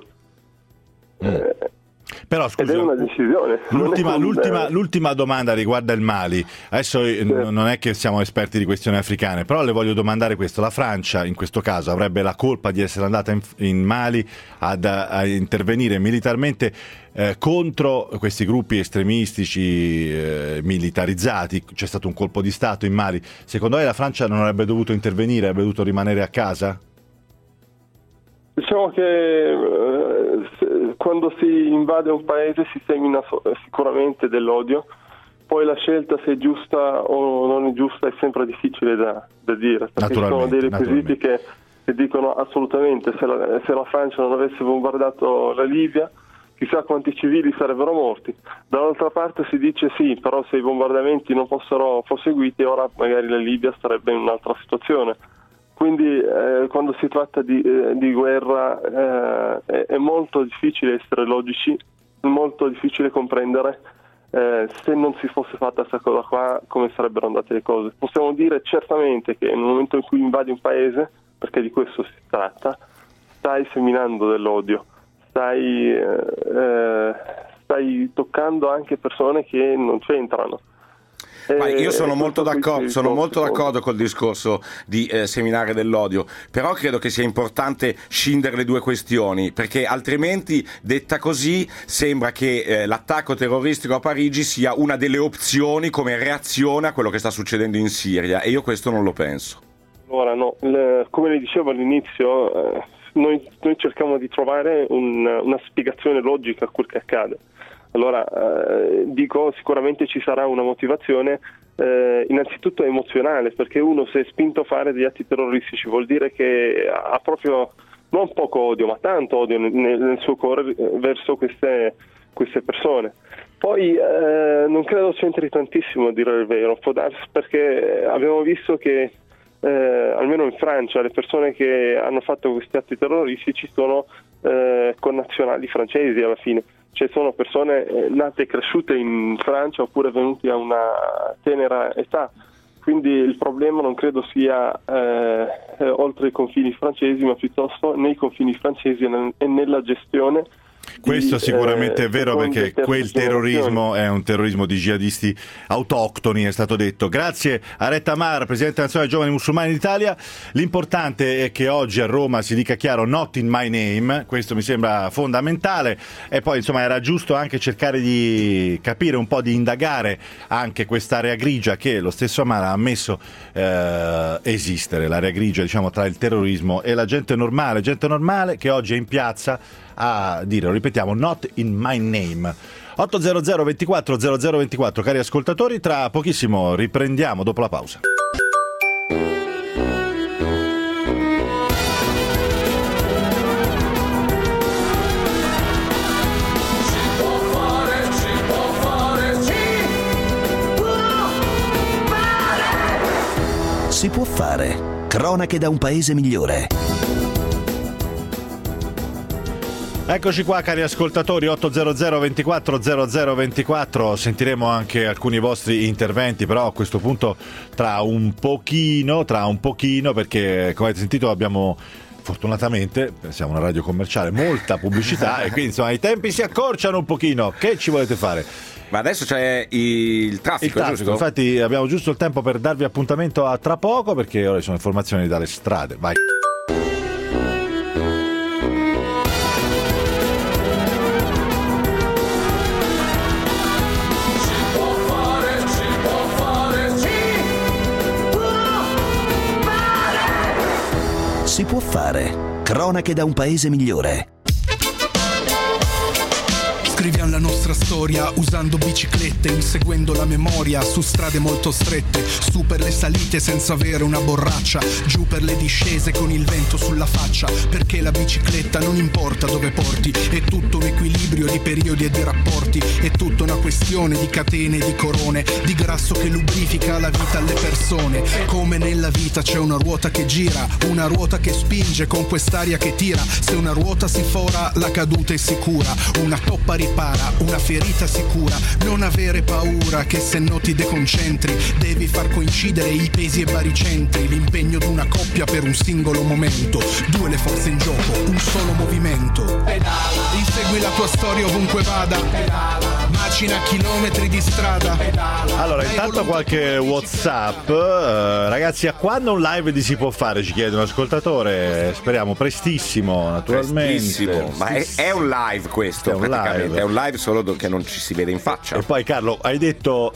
Però scusa, ed è una decisione. L'ultima domanda riguarda il Mali. Adesso non è che siamo esperti di questioni africane, però le voglio domandare questo: la Francia in questo caso avrebbe la colpa di essere andata in Mali a intervenire militarmente contro questi gruppi estremistici militarizzati? C'è stato un colpo di Stato in Mali. Secondo lei la Francia non avrebbe dovuto intervenire, avrebbe dovuto rimanere a casa? Diciamo che quando si invade un paese si semina sicuramente dell'odio, poi la scelta se è giusta o non è giusta è sempre difficile da dire, perché ci sono dei requisiti che dicono assolutamente se la Francia non avesse bombardato la Libia chissà quanti civili sarebbero morti. Dall'altra parte si dice sì, però se i bombardamenti non fossero proseguiti ora magari la Libia sarebbe in un'altra situazione. Quindi quando si tratta di guerra è molto difficile essere logici, è molto difficile comprendere se non si fosse fatta questa cosa qua come sarebbero andate le cose. Possiamo dire certamente che nel momento in cui invadi un paese, perché di questo si tratta, stai seminando dell'odio, stai toccando anche persone che non c'entrano. Ma io sono molto d'accordo col discorso di seminare dell'odio, però credo che sia importante scindere le due questioni, perché altrimenti, detta così, sembra che l'attacco terroristico a Parigi sia una delle opzioni come reazione a quello che sta succedendo in Siria, e io questo non lo penso. Allora no, come le dicevo all'inizio, noi cerchiamo di trovare una spiegazione logica a quel che accade. Allora, dico, sicuramente ci sarà una motivazione innanzitutto emozionale, perché uno se è spinto a fare degli atti terroristici vuol dire che ha proprio non poco odio, ma tanto odio nel suo cuore verso queste persone. Poi non credo c'entri tantissimo a dire il vero, può darsi, perché abbiamo visto che almeno in Francia le persone che hanno fatto questi atti terroristici sono connazionali francesi alla fine. Cioè sono persone nate e cresciute in Francia oppure venuti a una tenera età, quindi il problema non credo sia oltre i confini francesi, ma piuttosto nei confini francesi e nella gestione. Questo sicuramente è vero, perché quel terrorismo è un terrorismo di jihadisti autoctoni, è stato detto. Grazie a Retta Mar, Presidente nazionale dei Giovani Musulmani d'Italia. L'importante è che oggi a Roma si dica chiaro "not in my name", questo mi sembra fondamentale, e poi insomma era giusto anche cercare di capire un po', di indagare anche quest'area grigia che lo stesso Amar ha ammesso esistere, l'area grigia diciamo tra il terrorismo e la gente normale che oggi è in piazza a dire, lo ripetiamo, "not in my name". 800 24 0024, cari ascoltatori, tra pochissimo riprendiamo dopo la pausa. Si può fare. Cronache da un paese migliore. Eccoci qua, cari ascoltatori, 800 24 00 24. Sentiremo anche alcuni vostri interventi, però a questo punto tra un pochino, perché come avete sentito abbiamo, fortunatamente, siamo una radio commerciale, molta pubblicità e quindi insomma i tempi si accorciano un pochino. Che ci volete fare? Ma adesso c'è il traffico, giusto? Infatti abbiamo giusto il tempo per darvi appuntamento a tra poco, perché ora ci sono informazioni dalle strade. Vai. Si può fare. Cronache da un paese migliore. Scriviamo la nostra storia usando biciclette, inseguendo la memoria su strade molto strette, su per le salite senza avere una borraccia, giù per le discese con il vento sulla faccia, perché la bicicletta non importa dove porti, è tutto un equilibrio di periodi e di rapporti, è tutta una questione di catene e di corone, di grasso che lubrifica la vita alle persone. Come nella vita c'è una ruota che gira, una ruota che spinge con quest'aria che tira, se una ruota si fora la caduta è sicura, una toppa ripara, una ferita sicura, non avere paura che se no ti deconcentri, devi far coincidere i pesi e baricentri, l'impegno di una coppia per un singolo momento, due le forze in gioco, un solo movimento. Pedala. Insegui la tua storia ovunque vada. Pedala. Macina chilometri di strada. Pedala. Allora, intanto qualche WhatsApp. Ragazzi, a quando un live di Si può fare? Ci chiede un ascoltatore. Speriamo prestissimo, naturalmente. Prestissimo. Ma è un live questo, praticamente. È un live solo che non ci si vede in faccia. E poi Carlo, hai detto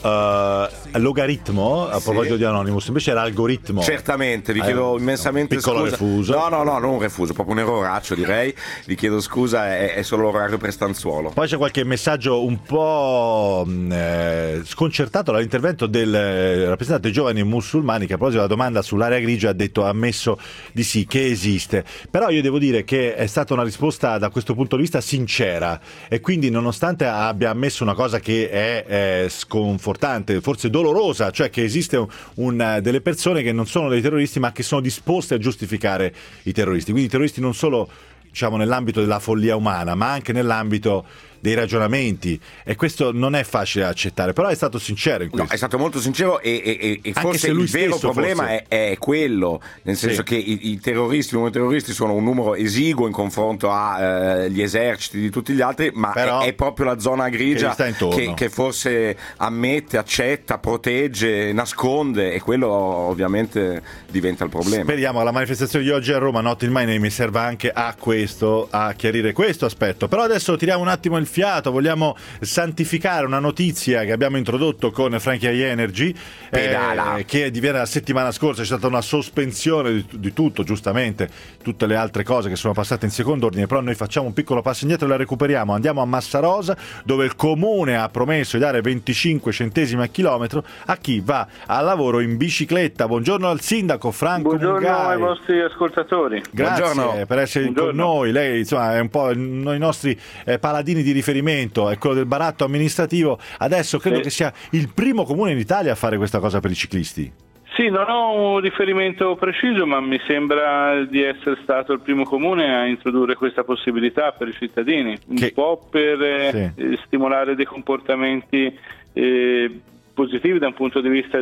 logaritmo a proposito di Anonymous, invece era algoritmo. Certamente, vi chiedo immensamente piccolo scusa. refuso. No, non un refuso, proprio un erroraccio direi. Vi chiedo scusa, è solo l'orario prestanzuolo. Poi c'è qualche messaggio un po' sconcertato dall'intervento del rappresentante dei giovani musulmani che a proposito della domanda sull'area grigia ha detto, ha ammesso di sì, che esiste. Però io devo dire che è stata una risposta da questo punto di vista sincera, e quindi nonostante abbia ammesso una cosa che è sconfortante, forse dolorosa, cioè che esiste delle persone che non sono dei terroristi ma che sono disposte a giustificare i terroristi, quindi i terroristi non solo, diciamo, nell'ambito della follia umana, ma anche nell'ambito dei ragionamenti, e questo non è facile da accettare, però è stato sincero in questo. No, è stato molto sincero e forse il vero problema è quello, nel senso che i terroristi, i nuovi terroristi sono un numero esiguo in confronto agli eserciti di tutti gli altri, ma è proprio la zona grigia che forse ammette, accetta, protegge, nasconde, e quello ovviamente diventa il problema. Speriamo la manifestazione di oggi a Roma, Not in My Name, serva anche a questo, a chiarire questo aspetto. Però adesso tiriamo un attimo il fiato, vogliamo santificare una notizia che abbiamo introdotto con Frankie High Energy, che viene la settimana scorsa. C'è stata una sospensione di tutto, giustamente, tutte le altre cose che sono passate in secondo ordine, però noi facciamo un piccolo passo indietro e la recuperiamo. Andiamo a Massarosa, dove il comune ha promesso di dare 25 centesimi a chilometro a chi va al lavoro in bicicletta. Buongiorno al sindaco Franco Buongiorno Mungai. ai vostri ascoltatori. Grazie Buongiorno. per essere con noi. Lei insomma è un po' i nostri paladini di riferimento, è quello del baratto amministrativo. Adesso credo che sia il primo comune in Italia a fare questa cosa per i ciclisti. Sì, non ho un riferimento preciso, ma mi sembra di essere stato il primo comune a introdurre questa possibilità per i cittadini, un po' per stimolare dei comportamenti positivi da un punto di vista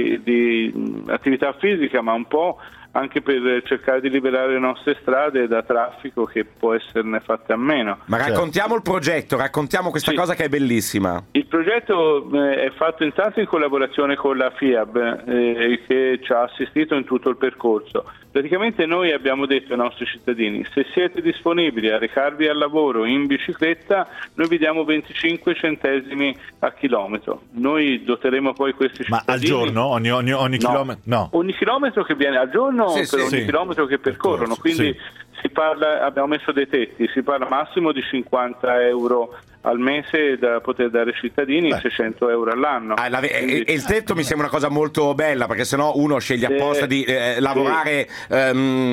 di attività fisica, ma un po' anche per cercare di liberare le nostre strade da traffico che può esserne fatte a meno. Ma raccontiamo il progetto, raccontiamo questa cosa che è bellissima. Il progetto è fatto intanto in collaborazione con la FIAB, che ci ha assistito in tutto il percorso. Praticamente noi abbiamo detto ai nostri cittadini: se siete disponibili a recarvi al lavoro in bicicletta, noi vi diamo 25 centesimi a chilometro. Noi doteremo poi questi cittadini. Ma al giorno? Ogni chilometro? No. Ogni chilometro che viene al giorno, per ogni chilometro che percorrono. Quindi si parla, abbiamo messo dei tetti, si parla massimo di 50 euro al mese da poter dare ai cittadini, 600 euro all'anno. E il tetto mi sembra una cosa molto bella, perché sennò uno sceglie apposta di lavorare a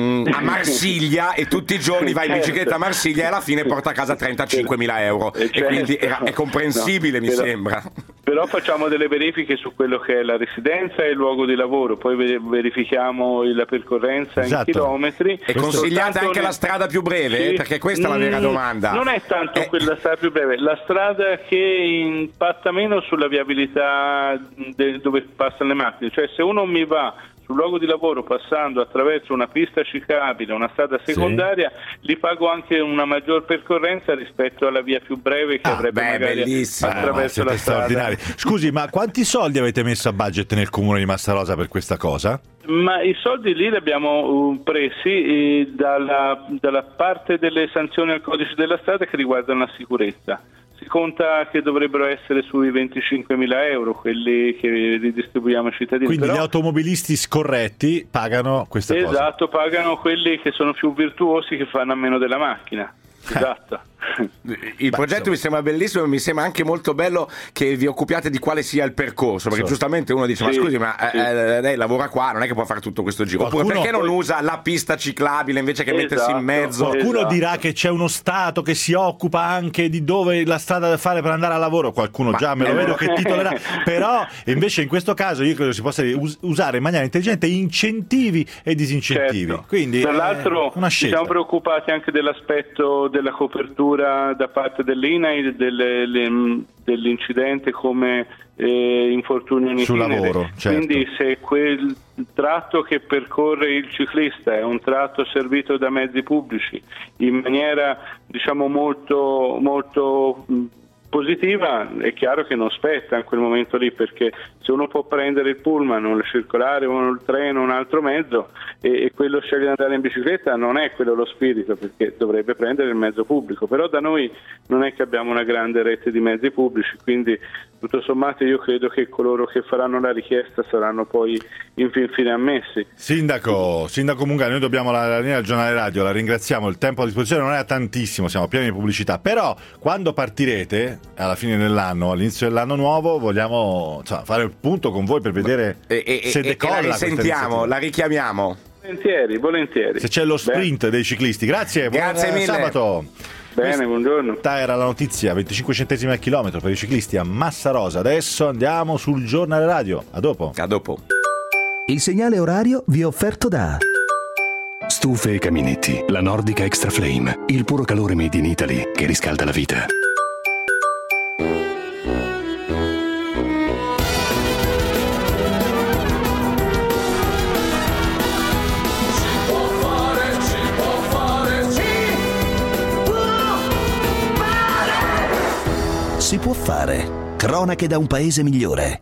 Marsiglia e tutti i giorni va in bicicletta a Marsiglia e alla fine porta a casa 35.000 euro. E quindi è comprensibile, mi sembra. Però facciamo delle verifiche su quello che è la residenza e il luogo di lavoro, poi verifichiamo la percorrenza in chilometri. E consigliate anche la strada più breve? Sì. Perché questa è la vera domanda. Non è tanto quella strada più breve, la strada che impatta meno sulla viabilità dove passano le macchine, cioè se uno mi va sul luogo di lavoro passando attraverso una pista ciclabile, una strada secondaria, li pago anche una maggior percorrenza rispetto alla via più breve che avrebbe magari attraverso la strada. Scusi, ma quanti soldi avete messo a budget nel comune di Massarosa per questa cosa? Ma i soldi lì li abbiamo presi dalla parte delle sanzioni al codice della strada che riguardano la sicurezza. Si conta che dovrebbero essere sui 25.000 euro quelli che ridistribuiamo ai cittadini. Quindi gli automobilisti scorretti pagano questa cosa? Esatto, pagano quelli che sono più virtuosi, che fanno a meno della macchina. Esatto. Il progetto mi sembra bellissimo, e mi sembra anche molto bello che vi occupiate di quale sia il percorso, perché giustamente uno dice: ma scusi, ma lei lavora qua, non è che può fare tutto questo giro. Oppure perché non usa la pista ciclabile invece che mettersi in mezzo? Qualcuno dirà che c'è uno Stato che si occupa anche di dove la strada da fare per andare a lavoro, qualcuno già me lo vedo che titolerà. Però invece in questo caso io credo si possa usare in maniera intelligente incentivi e disincentivi. Quindi tra l'altro una scelta. Siamo preoccupati anche dell'aspetto della copertura da parte dell'INAIL dell'incidente come infortunio in sul itinere. lavoro, certo. Quindi se quel tratto che percorre il ciclista è un tratto servito da mezzi pubblici in maniera diciamo molto molto positiva, è chiaro che non spetta in quel momento lì, perché se uno può prendere il pullman o il circolare o il treno o un altro mezzo e quello sceglie di andare in bicicletta, non è quello lo spirito, perché dovrebbe prendere il mezzo pubblico. Però da noi non è che abbiamo una grande rete di mezzi pubblici, quindi tutto sommato io credo che coloro che faranno la richiesta saranno poi infine ammessi. Sindaco Mungani, noi dobbiamo la linea del giornale radio, la ringraziamo, il tempo a disposizione non è tantissimo, siamo pieni di pubblicità, però quando partirete alla fine dell'anno, all'inizio dell'anno nuovo, vogliamo fare il punto con voi per vedere se decolla. La risentiamo, la richiamiamo. Volentieri. Se c'è lo sprint dei ciclisti. Grazie mille. Sabato. Bene, buongiorno. Questa era la notizia, 25 centesimi al chilometro per i ciclisti a Massarosa. Adesso andiamo sul giornale radio. A dopo. Il segnale orario vi è offerto da Stufe e caminetti, la Nordica Extra Flame, il puro calore made in Italy che riscalda la vita. Si può fare. Cronache da un paese migliore.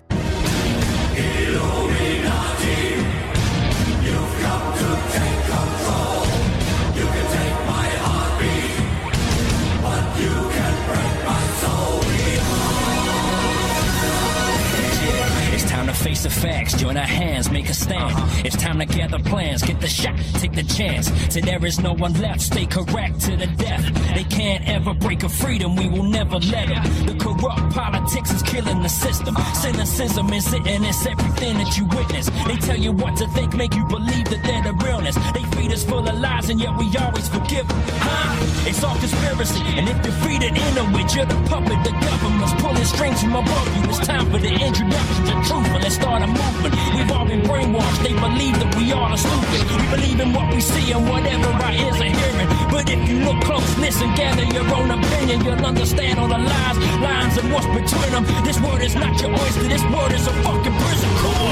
Face the facts, join our hands, make a stand. It's time to gather plans, get the shot, take the chance. Till there is no one left, stay correct to the death. They can't ever break a freedom, we will never let them. The corrupt politics is killing the system. Cynicism is it, and it's everything that you witness. They tell you what to think, make you believe that they're the realness. They feed us full of lies, and yet we always forgive them. It's all conspiracy, and if defeated in a witch, you're the puppet, the government's pulling strings from above you. It's time for the introduction to truth. Let's start a movement. We've all been brainwashed. They believe that we all are stupid. We believe in what we see and whatever our ears are hearing. But if you look close, listen, gather your own opinion, you'll understand all the lies, lines and what's between them. This word is not your oyster. This word is a fucking prison.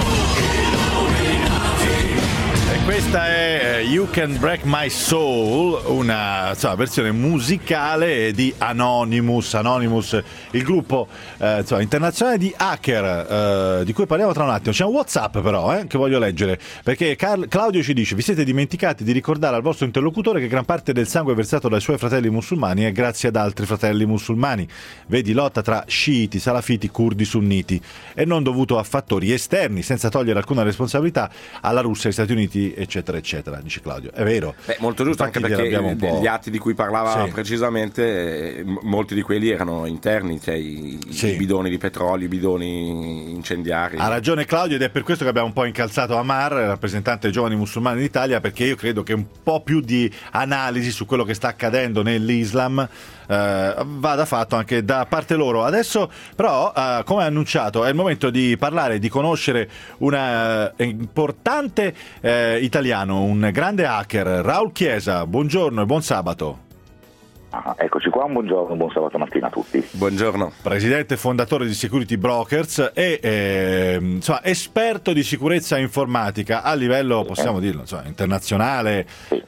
E questa è You Can Break My Soul, una versione musicale di Anonymous, il gruppo internazionale di hacker di cui parliamo tra un attimo. C'è un WhatsApp però che voglio leggere, perché Claudio ci dice: vi siete dimenticati di ricordare al vostro interlocutore che gran parte del sangue versato dai suoi fratelli musulmani è grazie ad altri fratelli musulmani, vedi lotta tra sciiti, salafiti, curdi, sunniti, e non dovuto a fattori esterni, senza togliere alcuna responsabilità alla Russia, agli Stati Uniti, eccetera eccetera. Dice dice Claudio, è vero. Molto giusto, infatti, anche perché gli atti di cui parlava precisamente, molti di quelli erano interni, cioè i bidoni di petrolio, i bidoni incendiari. Ha ragione Claudio, ed è per questo che abbiamo un po' incalzato Amar, rappresentante dei giovani musulmani d'Italia, perché io credo che un po' più di analisi su quello che sta accadendo nell'Islam vada fatto anche da parte loro. Adesso però, come annunciato, è il momento di parlare, di conoscere un importante italiano, un grande hacker, Raul Chiesa. Buongiorno e buon sabato. Eccoci qua, buongiorno, buon sabato mattina a tutti. Buongiorno. Presidente e fondatore di Security Brokers e insomma, esperto di sicurezza informatica a livello, possiamo dirlo, insomma, internazionale.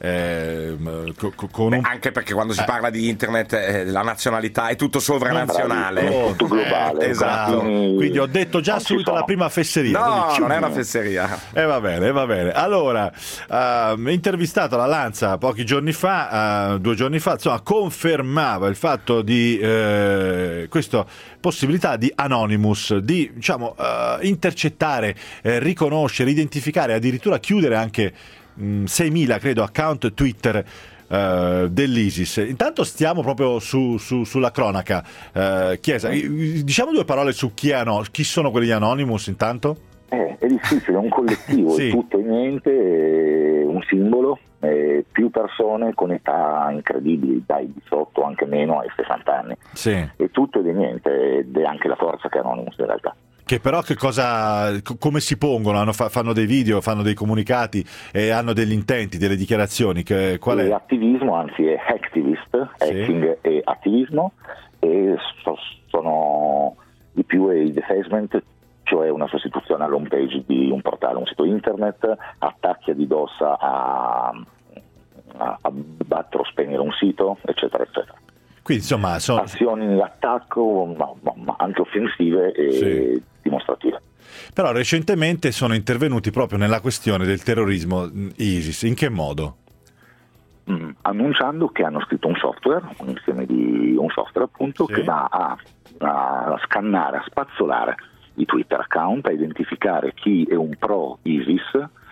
Anche perché quando si parla di internet la nazionalità è tutto sovranazionale. Tutto globale. Esatto. Quindi ho detto già subito la prima fesseria. No, non è una fesseria. Va bene. Allora, intervistato alla Lanza pochi giorni fa, 2 giorni fa, insomma, confermava il fatto di questa possibilità di Anonymous, di intercettare, riconoscere, identificare, addirittura chiudere anche 6.000 credo account Twitter dell'ISIS. Intanto stiamo proprio sulla cronaca. Chiesa, diciamo 2 parole su chi sono quelli di Anonymous intanto? È difficile, è un collettivo, è tutto e niente, un simbolo, più persone con età incredibili, dai 18 anche meno ai 60 anni. È tutto ed è niente, ed è anche la forza che è Anonymous in realtà. Che però come si pongono? Fanno dei video, fanno dei comunicati e hanno degli intenti, delle dichiarazioni. Qual è? Attivismo, anzi è hacktivist, hacking e attivismo, e sono di più il defacement, cioè una sostituzione all'home page di un portale, un sito internet, attacchi a DDoS a battere o spegnere un sito, eccetera, eccetera. Quindi insomma azioni di attacco, ma anche offensive e dimostrative. Però recentemente sono intervenuti proprio nella questione del terrorismo ISIS. In che modo? Annunciando che hanno scritto un software, un insieme di un software appunto, che va a scannare, a spazzolare i Twitter account, a identificare chi è un pro ISIS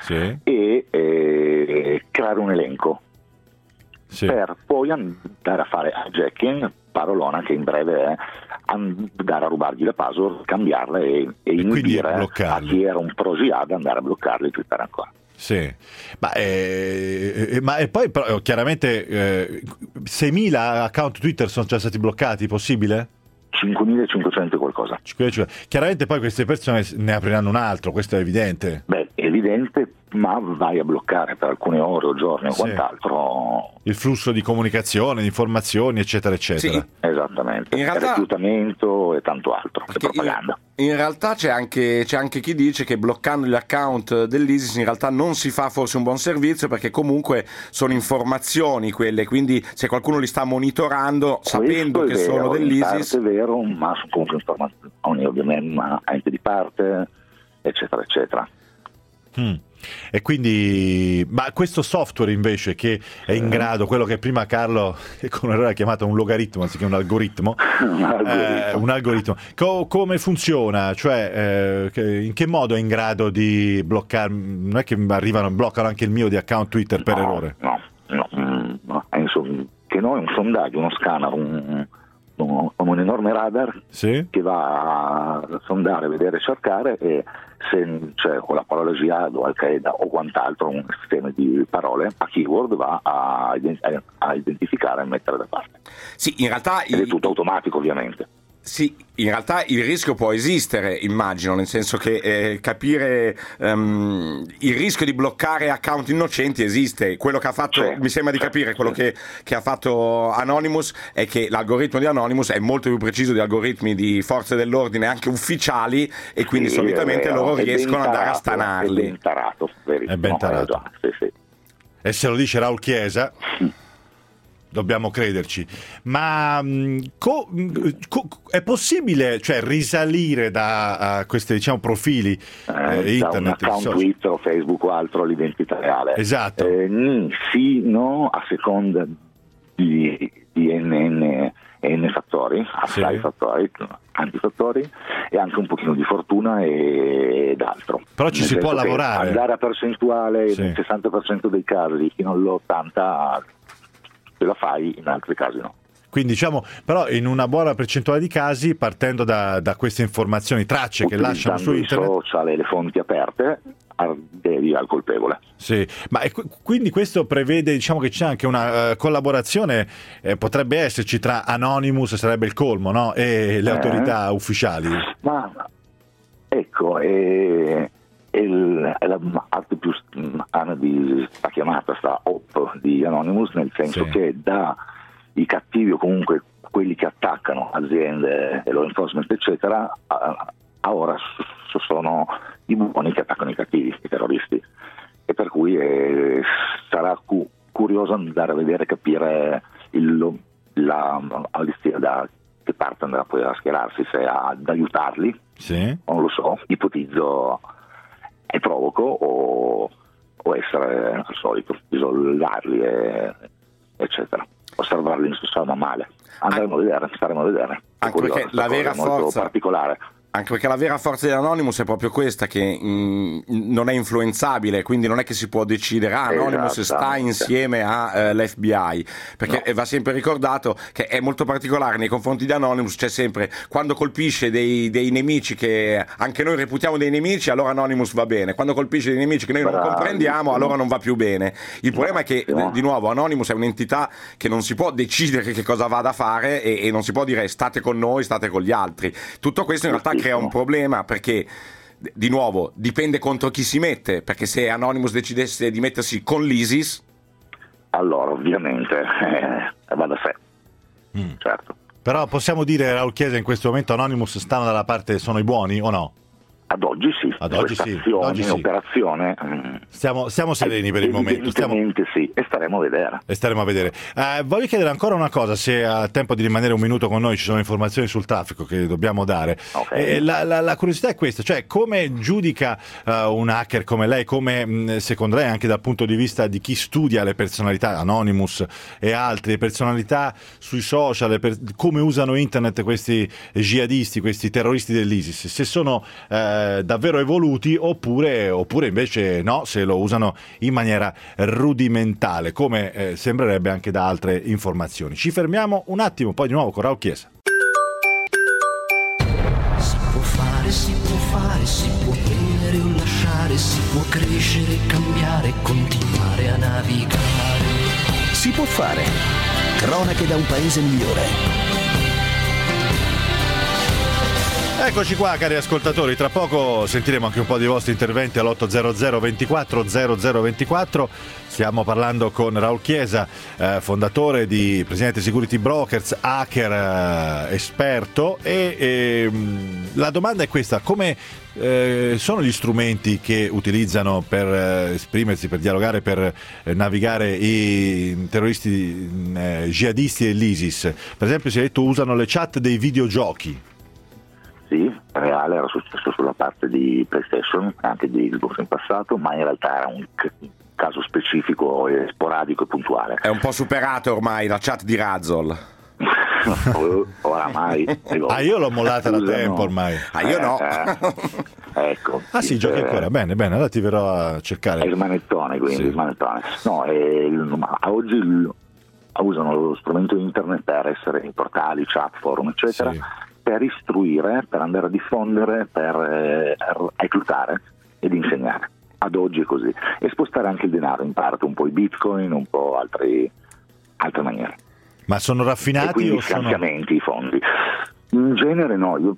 e creare un elenco per poi andare a fare hijacking, parolona che in breve è andare a rubargli la password, cambiarla e inibire a chi era un pro jihad andare a bloccarli e twittare ancora. Ma poi però, chiaramente 6.000 account Twitter sono già stati bloccati, possibile? 5.500 qualcosa. Chiaramente poi queste persone ne apriranno un altro, questo è evidente. È evidente, ma vai a bloccare per alcune ore o giorni o quant'altro il flusso di comunicazione, di informazioni, eccetera, eccetera. Sì, esattamente. In realtà, reclutamento e tanto altro, e propaganda. In realtà c'è anche chi dice che bloccando gli account dell'ISIS in realtà non si fa forse un buon servizio, perché comunque sono informazioni quelle, quindi se qualcuno li sta monitorando sapendo che sono dell'ISIS. È vero, ma sono comunque informazioni ovviamente, ma anche di parte, eccetera, eccetera. E quindi, ma questo software invece che è in grado, quello che prima Carlo con errore ha chiamato un logaritmo anziché un algoritmo, come funziona? Cioè in che modo è in grado di bloccare? Non è che bloccano anche il mio di account Twitter per errore? No, penso che noi un sondaggio, uno scanner, un enorme radar che va a sondare, vedere, cercare, e se c'è con la parola jihad o Al-Qaeda o quant'altro, un sistema di parole a keyword va a identificare e mettere da parte. Sì, in realtà ed è tutto automatico, ovviamente. Sì, in realtà il rischio può esistere, immagino, nel senso che capire il rischio di bloccare account innocenti esiste. Quello che ha fatto, mi sembra di capire, quello che ha fatto Anonymous è che l'algoritmo di Anonymous è molto più preciso di algoritmi di forze dell'ordine anche ufficiali, e quindi solitamente loro riescono ad andare a stanarli. È ben tarato. E se lo dice Raul Chiesa dobbiamo crederci. Ma è possibile, cioè, risalire da questi, diciamo, profili internet, un account Twitter o Facebook o altro, l'identità reale? Esatto. Sì, no, a seconda di N fattori, assai fattori, tanti fattori, e anche un pochino di fortuna ed altro. Però ci si può lavorare. Andare a percentuale nel 60% dei casi fino all'80% ce la fai, in altri casi no. Quindi diciamo, però in una buona percentuale di casi, partendo da queste informazioni, tracce che lasciano su internet, i social e le fonti aperte, arrivi al colpevole. Sì, ma quindi questo prevede, diciamo, che c'è anche una collaborazione, potrebbe esserci tra Anonymous, sarebbe il colmo, no? E le autorità ufficiali. Ma ecco, la parte più strana di sta chiamata, sta op di Anonymous, nel senso che i cattivi o comunque quelli che attaccano aziende e law enforcement eccetera, a ora sono i buoni che attaccano i cattivi, i terroristi, e per cui sarà curioso andare a vedere, capire la polizia da che parte andrà poi a schierarsi, se ad aiutarli, non lo so, ipotizzo e provoco, o essere al solito, isolarli eccetera, osservarli in salva male. Staremo a vedere. Anche perché la vera forza particolare. Anche perché la vera forza di Anonymous è proprio questa, che non è influenzabile, quindi non è che si può decidere Anonymous sta insieme all'FBI, perché va sempre ricordato che è molto particolare nei confronti di Anonymous. C'è sempre, quando colpisce dei nemici che anche noi reputiamo dei nemici, allora Anonymous va bene; quando colpisce dei nemici che noi non comprendiamo, allora non va più bene. Il problema è che, di nuovo, Anonymous è un'entità che non si può decidere che cosa vada a fare, e non si può dire state con noi, state con gli altri. Tutto questo in realtà crea un problema, perché di nuovo dipende contro chi si mette, perché se Anonymous decidesse di mettersi con l'ISIS, allora ovviamente va da sé. Certo. Però possiamo dire, Raul Chiesa, in questo momento Anonymous stanno dalla parte, sono i buoni o no? Ad oggi sì. Operazione. Stiamo sereni per il momento. Sì, e staremo a vedere. Voglio chiedere ancora una cosa, se ha tempo di rimanere un minuto con noi, ci sono informazioni sul traffico che dobbiamo dare. La curiosità è questa, cioè come giudica un hacker come lei, come secondo lei anche dal punto di vista di chi studia le personalità, Anonymous e altri, le personalità sui social, come usano internet questi jihadisti, questi terroristi dell'ISIS, se sono davvero evoluti oppure invece no, se lo usano in maniera rudimentale, come sembrerebbe anche da altre informazioni. Ci fermiamo un attimo, poi di nuovo con Raul Chiesa. Si può fare, si può prendere o lasciare, si può crescere, cambiare, continuare a navigare. Si può fare. Cronache da un paese migliore. Eccoci qua, cari ascoltatori, tra poco sentiremo anche un po' di vostri interventi all'800 24 0024. Stiamo parlando con Raul Chiesa, fondatore di Presidente Security Brokers, hacker esperto, e la domanda è questa: come sono gli strumenti che utilizzano per esprimersi, per dialogare, per navigare i terroristi jihadisti e l'ISIS? Per esempio, si è detto usano le chat dei videogiochi. Sì, reale, era successo sulla parte di PlayStation, anche di Xbox in passato, ma in realtà era un caso specifico e sporadico e puntuale. È un po' superato ormai la chat di Razzle. Oramai. Io l'ho mollata da tempo ormai. Io no. Ecco. Sì, giochi ancora. Bene, allora ti verrò a cercare. È il manettone, quindi il manettone. No, oggi usano lo strumento internet per essere in portali, chat, forum, eccetera. Per istruire, per andare a diffondere, per reclutare ed insegnare. Ad oggi è così. E spostare anche il denaro in parte, un po' i bitcoin, un po' altre maniere. Ma sono raffinati e quindi o i finanziamenti, i fondi? In genere no, io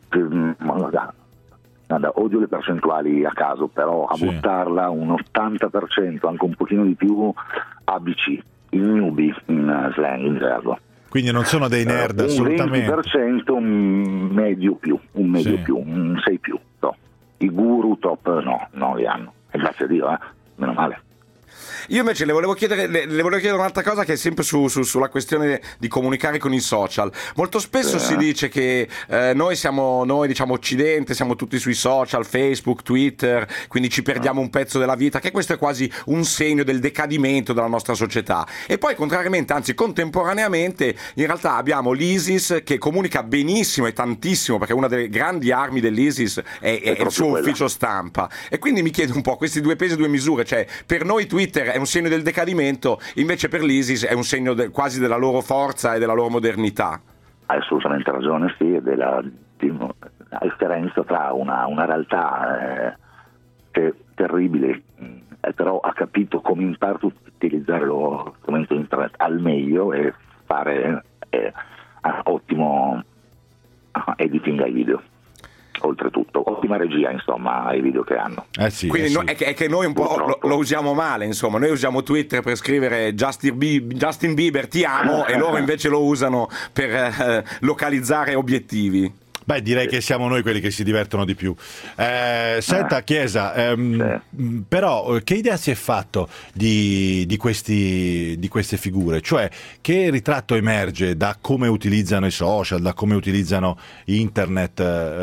odio le percentuali a caso, però a buttarla un 80%, anche un pochino di più, ABC, il newbie in slang, in gergo. Quindi non sono dei nerd assolutamente. Un 20%, un medio più, un 6 più. No. I guru top non li hanno. E grazie a Dio, meno male. Io invece le volevo chiedere un'altra cosa, che è sempre sulla questione di comunicare con i social. Molto spesso si dice che noi diciamo Occidente, siamo tutti sui social, Facebook, Twitter, quindi ci perdiamo un pezzo della vita, che questo è quasi un segno del decadimento della nostra società. E poi contrariamente, anzi contemporaneamente, in realtà abbiamo l'ISIS che comunica benissimo e tantissimo, perché una delle grandi armi dell'ISIS è il suo ufficio stampa. E quindi mi chiedo un po', questi due pesi e due misure, cioè per noi Twitter è un segno del decadimento, invece per l'ISIS è un segno quasi della loro forza e della loro modernità. Hai assolutamente ragione, sì, la differenza tra una realtà terribile, però ha capito come in parte utilizzare lo strumento internet al meglio e fare ottimo editing ai video. Oltretutto, ottima regia, insomma, ai video che hanno. Sì, quindi sì. È che noi un po' lo usiamo male, insomma. Noi usiamo Twitter per scrivere Justin Bieber ti amo e loro invece lo usano per localizzare obiettivi. Beh, direi che siamo noi quelli che si divertono di più. Senta, Chiesa, però che idea si è fatto di queste figure? Cioè, che ritratto emerge da come utilizzano i social, da come utilizzano internet?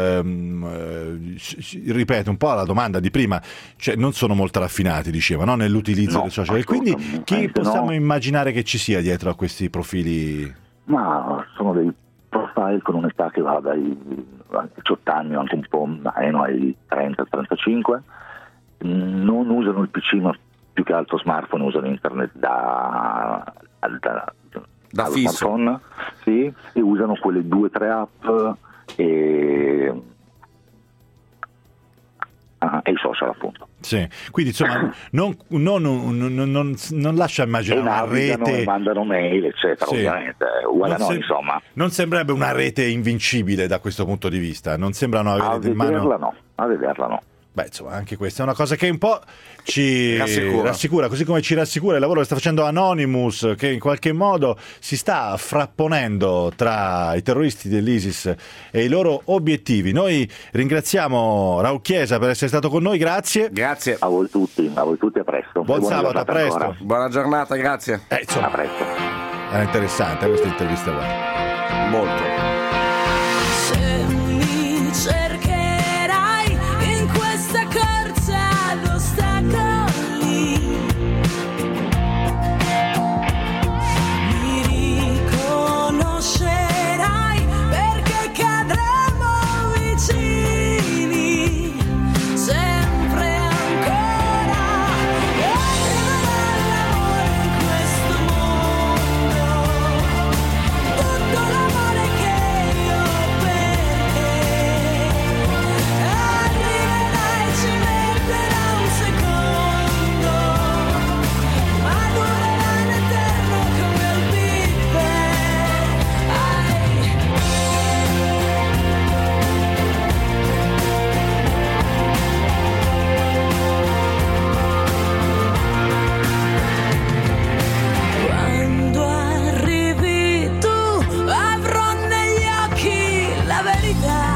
Ripeto un po' la domanda di prima, cioè non sono molto raffinati, diceva, no? Nell'utilizzo dei social. E quindi chi possiamo immaginare che ci sia dietro a questi profili? Ma sono dei profile con un'età che va dai 18 anni, anche un po' meno, ai 30-35, non usano il PC ma più che altro smartphone, usano internet da smartphone, sì, e usano quelle 2-3 app e i social, appunto. Sì, quindi insomma non lascia immaginare una rete, mandano mail, eccetera, sì. Ovviamente uguale a noi, insomma. Non sembrerebbe una rete invincibile da questo punto di vista, non sembrano avere in mano. A vederla no. Beh, insomma, anche questa è una cosa che un po' ci rassicura, così come ci rassicura il lavoro che sta facendo Anonymous, che in qualche modo si sta frapponendo tra i terroristi dell'ISIS e i loro obiettivi. Noi ringraziamo Raul Chiesa per essere stato con noi, grazie. Grazie. A voi tutti, a presto. Buon sabato, a presto. Ancora. Buona giornata, grazie. Insomma, a presto. Era interessante questa intervista qua. Molto. Se mi cercherai in questa corsa ad ostacoli, mi riconoscerai perché cadremo vicini, sempre ancora. E arriverà l'amore in questo mondo, tutto l'amore che io ho per te. Arriverà e ci metterà un secondo, ma durerà in eterno come il Big Bang. Quando arrivi tu avrò negli occhi la verità.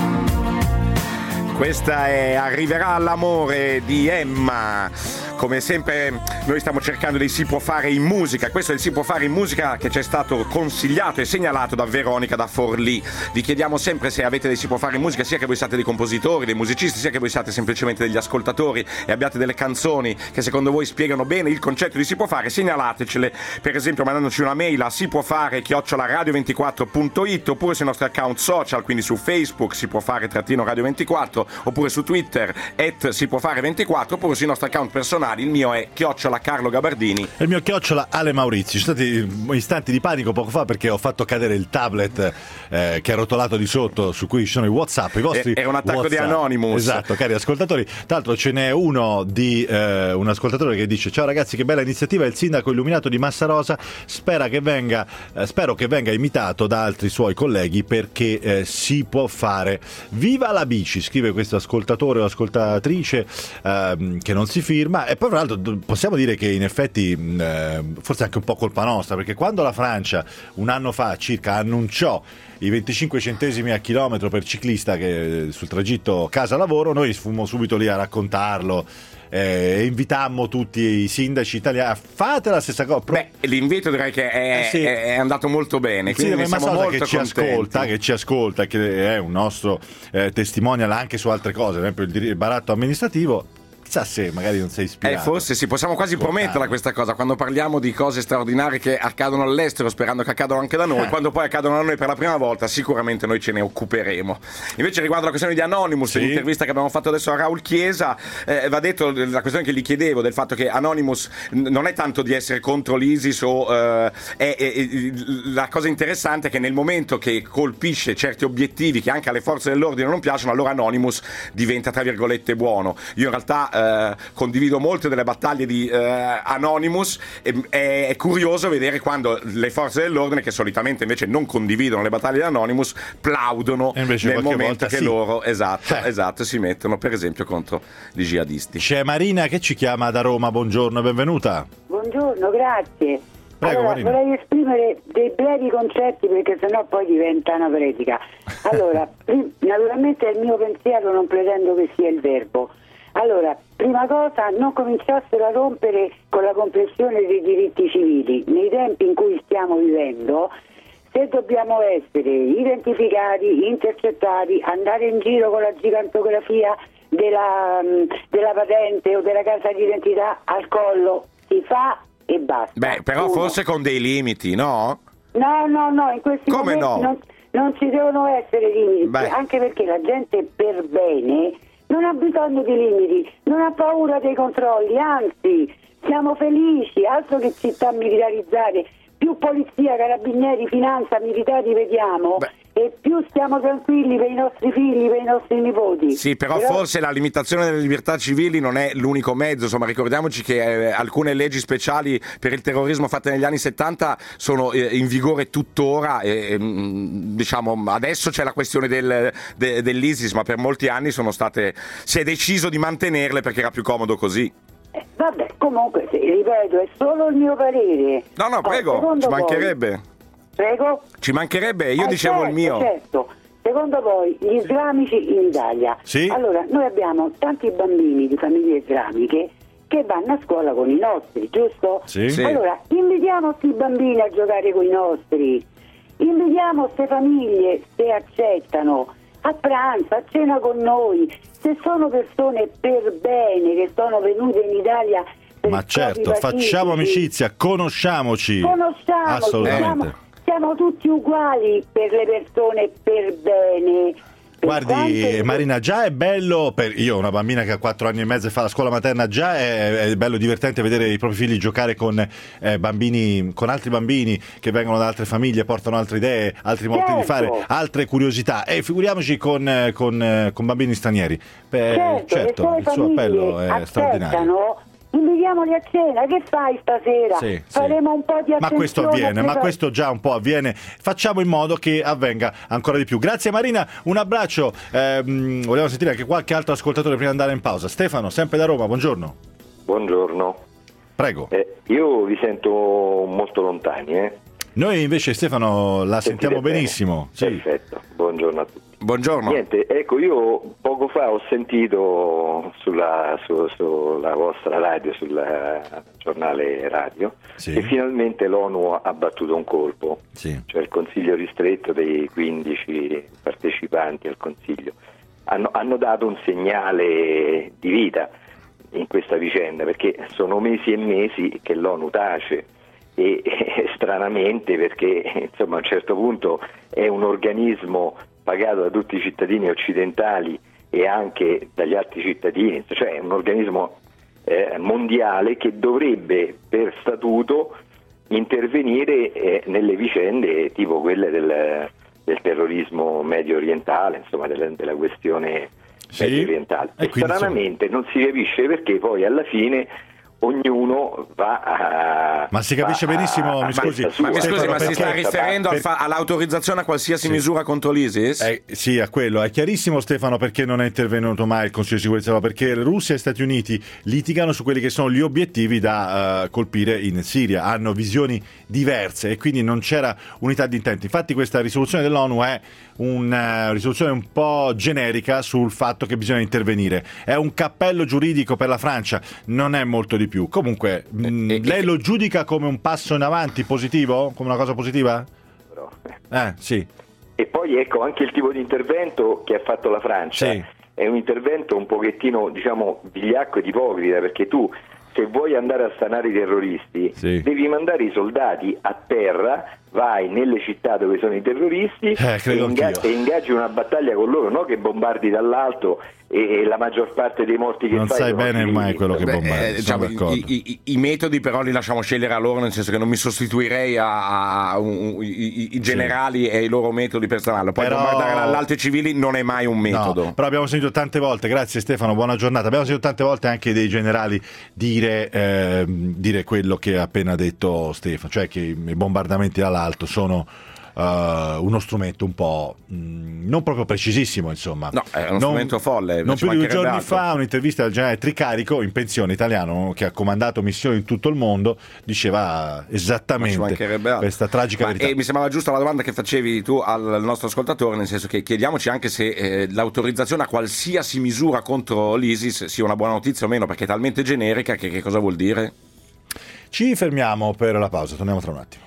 Questa è Arriverà l'amore di Emma. Come sempre noi stiamo cercando dei Si può fare in musica. Questo è il Si può fare in musica che ci è stato consigliato e segnalato da Veronica da Forlì. Vi chiediamo sempre se avete dei Si può fare in musica, sia che voi siate dei compositori, dei musicisti, sia che voi siate semplicemente degli ascoltatori e abbiate delle canzoni che secondo voi spiegano bene il concetto di Si può fare. Segnalatecele, per esempio mandandoci una mail a sipuofare@radio24.it, oppure sui nostri account social, quindi su Facebook Si può fare _radio24, oppure su Twitter @sipuofare24, oppure sui nostri account personali. Il mio è @Carlo Gabardini e il mio @Ale Maurizio. Ci sono stati istanti di panico poco fa perché ho fatto cadere il tablet che è rotolato di sotto, su cui ci sono i WhatsApp, i vostri. Era un attacco WhatsApp. di Anonymous. Esatto, cari ascoltatori. Tra l'altro ce n'è uno di un ascoltatore che dice: ciao ragazzi, che bella iniziativa, il sindaco illuminato di Massa Rosa, spero che venga imitato da altri suoi colleghi perché si può fare. Viva la bici, scrive questo ascoltatore o ascoltatrice che non si firma. E poi, tra l'altro, possiamo dire che in effetti forse è anche un po' colpa nostra, perché quando la Francia un anno fa circa annunciò i 25 centesimi a chilometro per ciclista che sul tragitto casa-lavoro, noi fummo subito lì a raccontarlo invitammo tutti i sindaci italiani, fate la stessa cosa. Beh, l'invito direi che è andato molto bene, sì, quindi siamo molto che ci ascolta, che è un nostro testimonial anche su altre cose, ad esempio il baratto amministrativo. Chissà se magari non sei ispirato. Forse sì, possiamo quasi prometterla questa cosa quando parliamo di cose straordinarie che accadono all'estero, sperando che accadano anche da noi. Quando poi accadono da noi per la prima volta, sicuramente noi ce ne occuperemo. Invece, riguardo la questione di Anonymous, l'intervista che abbiamo fatto adesso a Raul Chiesa, va detto la questione che gli chiedevo del fatto che Anonymous non è tanto di essere contro l'ISIS la cosa interessante è che nel momento che colpisce certi obiettivi che anche alle forze dell'ordine non piacciono, allora Anonymous diventa tra virgolette buono. Io in realtà condivido molte delle battaglie di Anonymous, è curioso vedere quando le forze dell'ordine, che solitamente invece non condividono le battaglie di Anonymous, plaudono nel momento che loro esatto si mettono per esempio contro gli jihadisti. C'è Marina che ci chiama da Roma, buongiorno e benvenuta. Buongiorno, grazie. Prego, allora, Marina. vorrei esprimere dei brevi concetti perché sennò poi diventa una predica. Allora, naturalmente il mio pensiero non pretendo che sia il verbo. Allora, prima cosa, non cominciassero a rompere con la compressione dei diritti civili. Nei tempi in cui stiamo vivendo, se dobbiamo essere identificati, intercettati, andare in giro con la gigantografia della patente o della carta d'identità al collo, si fa e basta. Beh, però forse con dei limiti, no? No, in questi Come momenti non ci devono essere limiti, anche perché la gente per bene non ha bisogno di limiti, non ha paura dei controlli, anzi siamo felici, altro che città militarizzate, più polizia, carabinieri, finanza, militari vediamo e più stiamo tranquilli per i nostri figli, per i nostri nipoti. Sì, però forse la limitazione delle libertà civili non è l'unico mezzo, insomma ricordiamoci che alcune leggi speciali per il terrorismo fatte negli anni 70 sono in vigore tuttora diciamo adesso c'è la questione dell'ISIS, ma per molti anni si è deciso di mantenerle perché era più comodo così. Vabbè, comunque, ripeto, è solo il mio parere. No, prego, ci mancherebbe. Prego? Ci mancherebbe, io dicevo il mio. Certo. Secondo voi, gli islamici in Italia? Sì. Allora, noi abbiamo tanti bambini di famiglie islamiche che vanno a scuola con i nostri, giusto? Sì. Allora, invitiamo questi bambini a giocare con i nostri. Invitiamo queste famiglie, se accettano, a pranzo, a cena con noi. Se sono persone per bene che sono venute in Italia per ma certo, facciamo amicizia, conosciamoci assolutamente. Siamo tutti uguali per le persone per bene. Guardi Marina, già è bello, io ho una bambina che ha 4 anni e mezzo e fa la scuola materna, già è bello divertente vedere i propri figli giocare con bambini, con altri bambini che vengono da altre famiglie, portano altre idee, altri modi di fare, altre curiosità, e figuriamoci con bambini stranieri. Certo, il suo appello è straordinario. Invitiamoli a cena, che fai stasera? Faremo un po' di attenzione. Ma questo avviene, questo già un po' avviene. Facciamo in modo che avvenga ancora di più. Grazie Marina, un abbraccio. Vogliamo sentire anche qualche altro ascoltatore prima di andare in pausa. Stefano, sempre da Roma, buongiorno. Buongiorno. Prego. Io vi sento molto lontani, Noi invece Stefano la sentiamo benissimo. Sì. Perfetto, buongiorno a tutti. Buongiorno. Niente, ecco, io poco fa ho sentito sulla vostra radio, sul giornale radio, che finalmente l'ONU ha battuto un colpo, cioè il Consiglio ristretto dei 15 partecipanti al Consiglio hanno dato un segnale di vita in questa vicenda, perché sono mesi e mesi che l'ONU tace. E stranamente, perché insomma a un certo punto è un organismo pagato da tutti i cittadini occidentali e anche dagli altri cittadini, cioè è un organismo mondiale che dovrebbe per statuto intervenire nelle vicende tipo quelle del terrorismo medio orientale, insomma della questione medio orientale. E stranamente non si capisce perché poi alla fine ognuno va a... Ma si capisce benissimo, mi scusi, ma si sta riferendo all'autorizzazione a qualsiasi misura contro l'ISIS? Sì, a quello. È chiarissimo, Stefano, perché non è intervenuto mai il Consiglio di sicurezza, perché Russia e Stati Uniti litigano su quelli che sono gli obiettivi da colpire in Siria, hanno visioni diverse e quindi non c'era unità di intenti. Infatti questa risoluzione dell'ONU è una risoluzione un po' generica sul fatto che bisogna intervenire. È un cappello giuridico per la Francia, non è molto di più. Comunque, lei lo giudica come un passo in avanti positivo? Come una cosa positiva? Sì. E poi ecco anche il tipo di intervento che ha fatto la Francia. Sì. È un intervento un pochettino, diciamo, vigliacco ed ipocrita, perché tu, se vuoi andare a stanare i terroristi, devi mandare i soldati a terra, vai nelle città dove sono i terroristi e ingaggi una battaglia con loro, no che bombardi dall'alto e la maggior parte dei morti che non fai sai bene mai quello che bombardi. Diciamo, i metodi però li lasciamo scegliere a loro, nel senso che non mi sostituirei i generali e i loro metodi personali. Poi bombardare dall'alto i civili non è mai un metodo. No, però abbiamo sentito tante volte, grazie Stefano, buona giornata, abbiamo sentito tante volte anche dei generali dire quello che ha appena detto Stefano, cioè che i bombardamenti dall'alto sono uno strumento un po' non proprio precisissimo, insomma. No, è uno strumento folle. Non più di 2 giorni fa un'intervista al generale Tricarico, in pensione, italiano, che ha comandato missioni in tutto il mondo, diceva esattamente questa tragica verità. E mi sembrava giusta la domanda che facevi tu al nostro ascoltatore, nel senso che chiediamoci anche se l'autorizzazione a qualsiasi misura contro l'ISIS sia una buona notizia o meno, perché è talmente generica che cosa vuol dire? Ci fermiamo per la pausa, torniamo tra un attimo.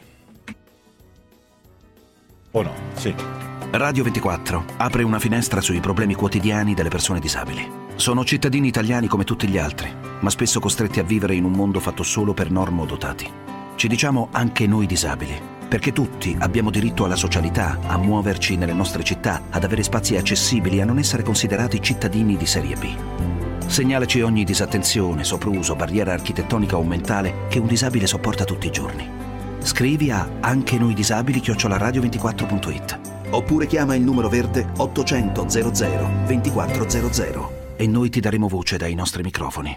O no? Sì. Radio 24 apre una finestra sui problemi quotidiani delle persone disabili. Sono cittadini italiani come tutti gli altri, ma spesso costretti a vivere in un mondo fatto solo per normodotati. Ci diciamo anche noi disabili, perché tutti abbiamo diritto alla socialità, a muoverci nelle nostre città, ad avere spazi accessibili, a non essere considerati cittadini di serie B. Segnalaci ogni disattenzione, sopruso, barriera architettonica o mentale che un disabile sopporta tutti i giorni. Scrivi a anche noi disabili@radio24.it oppure chiama il numero verde 800 00 2400 e noi ti daremo voce dai nostri microfoni.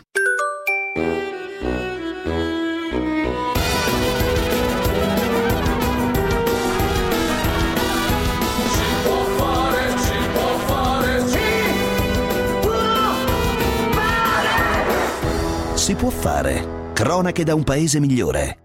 Si può fare. Cronache da un paese migliore.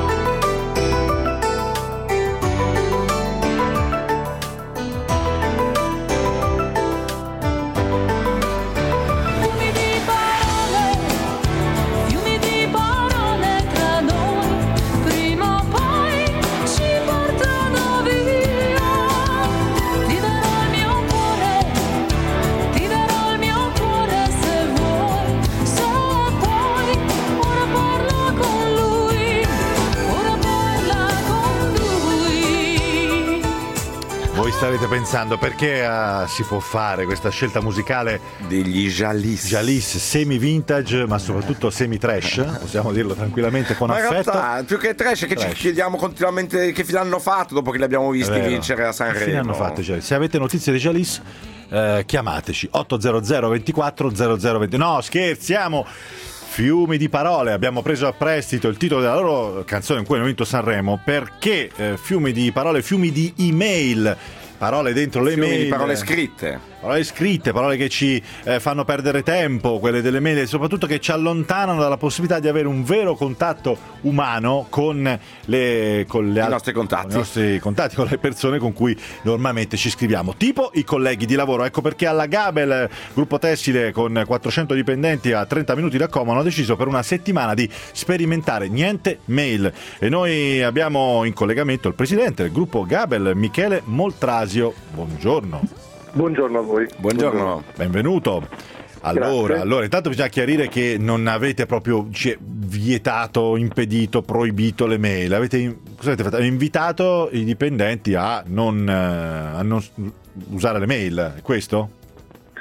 Starete pensando perché si può fare questa scelta musicale degli Jalis semi vintage ma soprattutto semi trash, possiamo dirlo tranquillamente con affetto. In realtà più che trash che ci chiediamo continuamente che fine hanno fatto dopo che li abbiamo visti vincere a Sanremo. Che fine hanno fatto i Jalis? Se avete notizie dei Jalis chiamateci 800 24 0020. No, scherziamo. Fiumi di parole, abbiamo preso a prestito il titolo della loro canzone in cui hanno vinto Sanremo, perché fiumi di parole, fiumi di email, parole dentro le fiumi mail, di parole scritte, parole che ci fanno perdere tempo, quelle delle mail, e soprattutto che ci allontanano dalla possibilità di avere un vero contatto umano con i nostri contatti, con le persone con cui normalmente ci scriviamo, tipo i colleghi di lavoro. Ecco perché alla Gabel, gruppo tessile con 400 dipendenti a 30 minuti da Como, hanno deciso per una settimana di sperimentare niente mail, e noi abbiamo in collegamento il presidente del gruppo Gabel, Michele Moltrasio. Buongiorno. Buongiorno a voi. Buongiorno. Benvenuto. Allora, intanto bisogna chiarire che non avete proprio vietato, impedito, proibito le mail. Cosa avete fatto? Avete invitato i dipendenti a non usare le mail, è questo?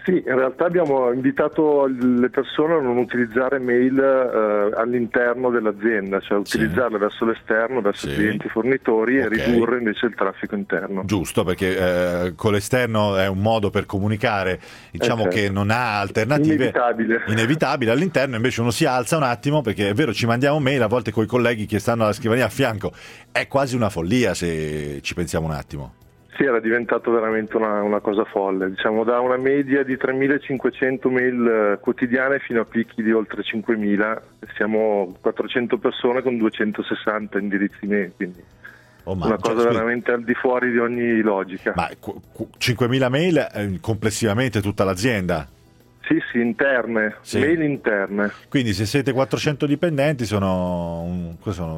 Sì, in realtà abbiamo invitato le persone a non utilizzare mail all'interno dell'azienda, cioè utilizzarle verso l'esterno, verso clienti fornitori e ridurre invece il traffico interno. Giusto, perché con l'esterno è un modo per comunicare, diciamo che non ha alternative. Inevitabile. All'interno invece uno si alza un attimo, perché è vero, ci mandiamo mail a volte coi colleghi che stanno alla scrivania a fianco, è quasi una follia se ci pensiamo un attimo. Sì, era diventato veramente una cosa folle, diciamo da una media di 3.500 mail quotidiane fino a picchi di oltre 5.000, siamo 400 persone con 260 indirizzi mail, quindi una cosa veramente al di fuori di ogni logica. Ma 5.000 mail complessivamente tutta l'azienda? Sì, interne, mail interne. Quindi se siete 400 dipendenti sono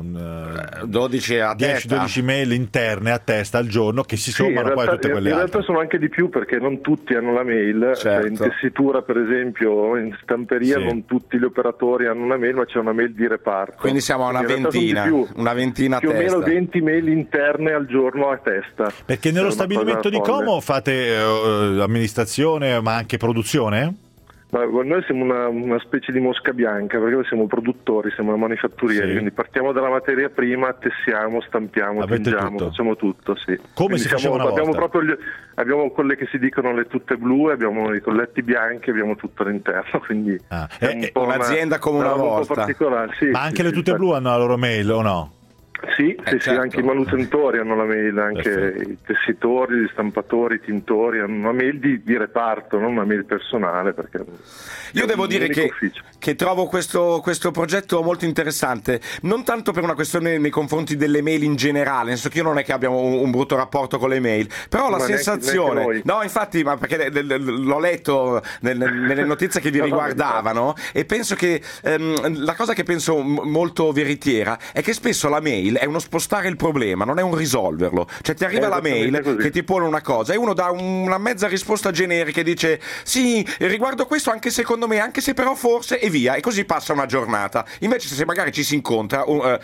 12 a testa. 10-12 mail interne a testa al giorno che si sommano poi a tutte quelle altre. In realtà sono anche di più, perché non tutti hanno la mail, cioè in tessitura per esempio, in stamperia non tutti gli operatori hanno una mail, ma c'è una mail di reparto. Quindi siamo a una ventina a più testa. Più o meno 20 mail interne al giorno a testa. Perché nello stabilimento di Como fate amministrazione ma anche produzione? Noi siamo una specie di mosca bianca, perché noi siamo produttori, siamo una manifatturieri, quindi partiamo dalla materia prima, tessiamo, stampiamo, tingiamo, facciamo tutto. Come si faceva una volta? Abbiamo quelle che si dicono le tutte blu, abbiamo i colletti bianchi, abbiamo tutto all'interno, quindi è un'azienda come una volta. Un po' particolare. Ma anche le tutte blu hanno la loro mail o no? Sì, anche i manutentori hanno la mail, anche i tessitori, gli stampatori, i tintori hanno una mail di reparto, non una mail personale. Perché io devo dire che trovo questo progetto molto interessante, non tanto per una questione nei confronti delle mail in generale, nel senso che io non è che abbiamo un brutto rapporto con le mail, però la sensazione, neanche no infatti, ma perché l'ho letto nelle notizie che vi riguardavano, e penso che la cosa che penso molto veritiera è che spesso la mail è uno spostare il problema, non è un risolverlo. Cioè ti arriva la mail che ti pone una cosa e uno dà una mezza risposta generica e dice sì, riguardo questo anche secondo me, anche se però forse, e via, e così passa una giornata. Invece se magari ci si incontra,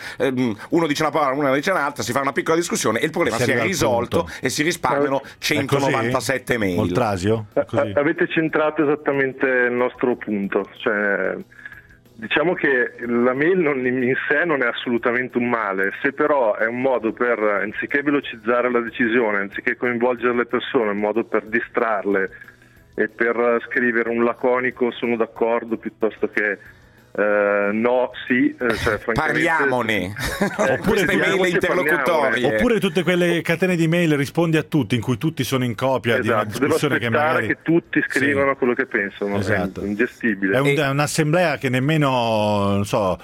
uno dice una parola, uno dice un'altra, si fa una piccola discussione e il problema si è risolto e si risparmiano 197 mail. Moltrasio? Avete centrato esattamente il nostro punto, cioè diciamo che la mail in sé non è assolutamente un male, se però è un modo per, anziché velocizzare la decisione, anziché coinvolgere le persone, un modo per distrarle e per scrivere un laconico sono d'accordo piuttosto che no, sì, cioè, parliamone. Oppure mail interlocutorie, oppure tutte quelle catene di mail rispondi a tutti in cui tutti sono in copia di una discussione che magari che tutti scrivano quello che pensano. È ingestibile. È un'assemblea che nemmeno, non so,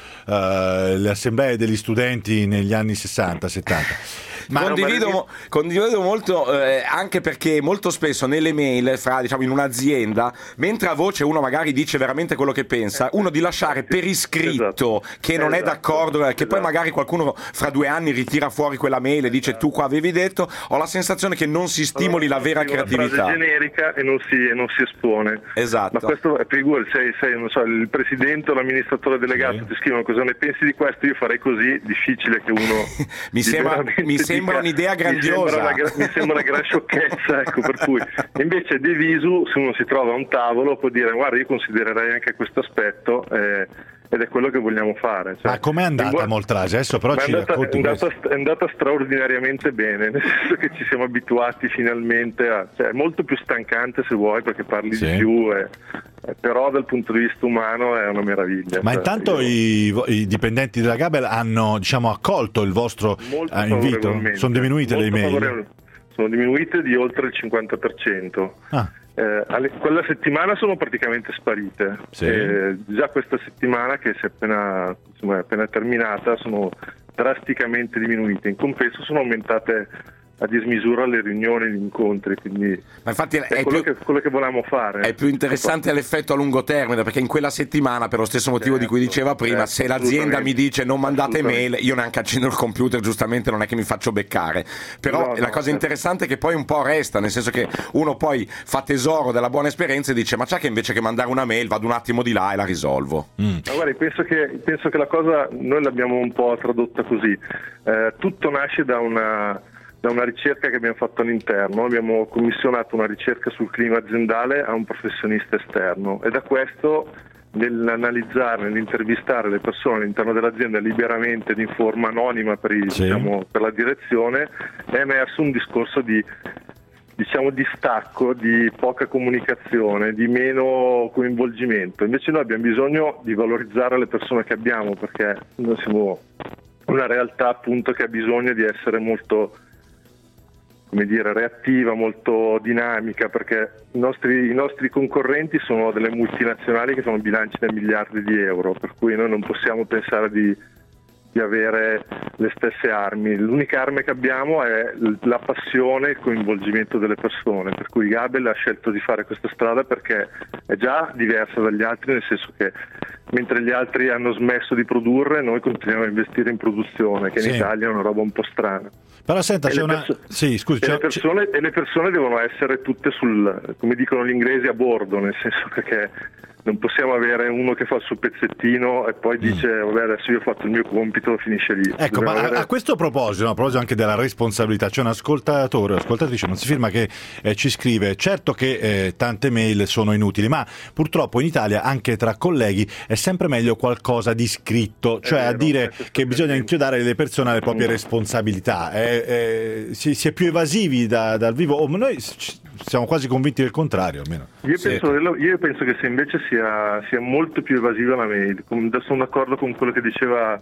le assemblee degli studenti negli anni 60-70. Ma condivido molto, anche perché molto spesso nelle mail, diciamo in un'azienda, mentre a voce uno magari dice veramente quello che pensa, uno di lasciare per iscritto che non è d'accordo, che poi magari qualcuno fra 2 anni ritira fuori quella mail e dice tu qua avevi detto, ho la sensazione che non si stimoli la vera creatività. Una frase generica e non si espone. Esatto. Ma questo è sei non so, il presidente o l'amministratore delegato ti scrivono cosa ne pensi di questo, io farei così, difficile che uno mi sembra un'idea grandiosa, mi sembra una gran sciocchezza, ecco, per cui invece De Visu, se uno si trova a un tavolo, può dire guarda, io considererei anche questo aspetto ed è quello che vogliamo fare. Cioè, ma com'è andata Moltrasio? Adesso però è andata straordinariamente bene, nel senso che ci siamo abituati finalmente cioè, è molto più stancante se vuoi, perché parli di più però dal punto di vista umano è una meraviglia. Ma intanto i dipendenti della Gabel hanno, diciamo, accolto il vostro invito? Sono diminuite le email? Sono diminuite di oltre il 50%. Quella settimana sono praticamente sparite. Già questa settimana che si è appena terminata sono drasticamente diminuite. In compenso sono aumentate a dismisura le riunioni, gli incontri, quindi ma infatti è quello che volevamo fare. È più interessante l'effetto a lungo termine, perché in quella settimana, per lo stesso motivo di cui diceva prima, se l'azienda mi dice non mandate mail, io neanche accendo il computer, giustamente non è che mi faccio beccare, però la cosa interessante è che poi un po' resta, nel senso che uno poi fa tesoro della buona esperienza e dice ma c'è che invece che mandare una mail vado un attimo di là e la risolvo. Ma guarda, penso che la cosa noi l'abbiamo un po' tradotta così, tutto nasce da da una ricerca che abbiamo fatto all'interno. Abbiamo commissionato una ricerca sul clima aziendale a un professionista esterno e da questo, nell'analizzare, nell'intervistare le persone all'interno dell'azienda liberamente ed in forma anonima per la direzione, è emerso un discorso di stacco, di poca comunicazione, di meno coinvolgimento. Invece noi abbiamo bisogno di valorizzare le persone che abbiamo, perché noi siamo una realtà appunto che ha bisogno di essere molto, come dire, reattiva, molto dinamica, perché i nostri concorrenti sono delle multinazionali che fanno bilanci da miliardi di euro, per cui noi non possiamo pensare di avere le stesse armi. L'unica arma che abbiamo è la passione e il coinvolgimento delle persone, per cui Gabel ha scelto di fare questa strada perché è già diversa dagli altri, nel senso che mentre gli altri hanno smesso di produrre, noi continuiamo a investire in produzione, che in Italia è una roba un po' strana. Però senta, c'è una... le persone devono essere tutte come dicono gli inglesi, a bordo, nel senso che non possiamo avere uno che fa il suo pezzettino e poi dice vabbè, adesso io ho fatto il mio compito, finisce lì. Ecco, ma a questo proposito, a proposito anche della responsabilità, c'è un ascoltatrice, non si firma, che ci scrive: certo che tante mail sono inutili, ma purtroppo in Italia anche tra colleghi è sempre meglio qualcosa di scritto, cioè a dire che bisogna inchiodare le persone alle proprie responsabilità. Si è più evasivi dal vivo, o noi siamo quasi convinti del contrario almeno. Io penso che se invece sia molto più evasiva la mail. Sono d'accordo con quello che diceva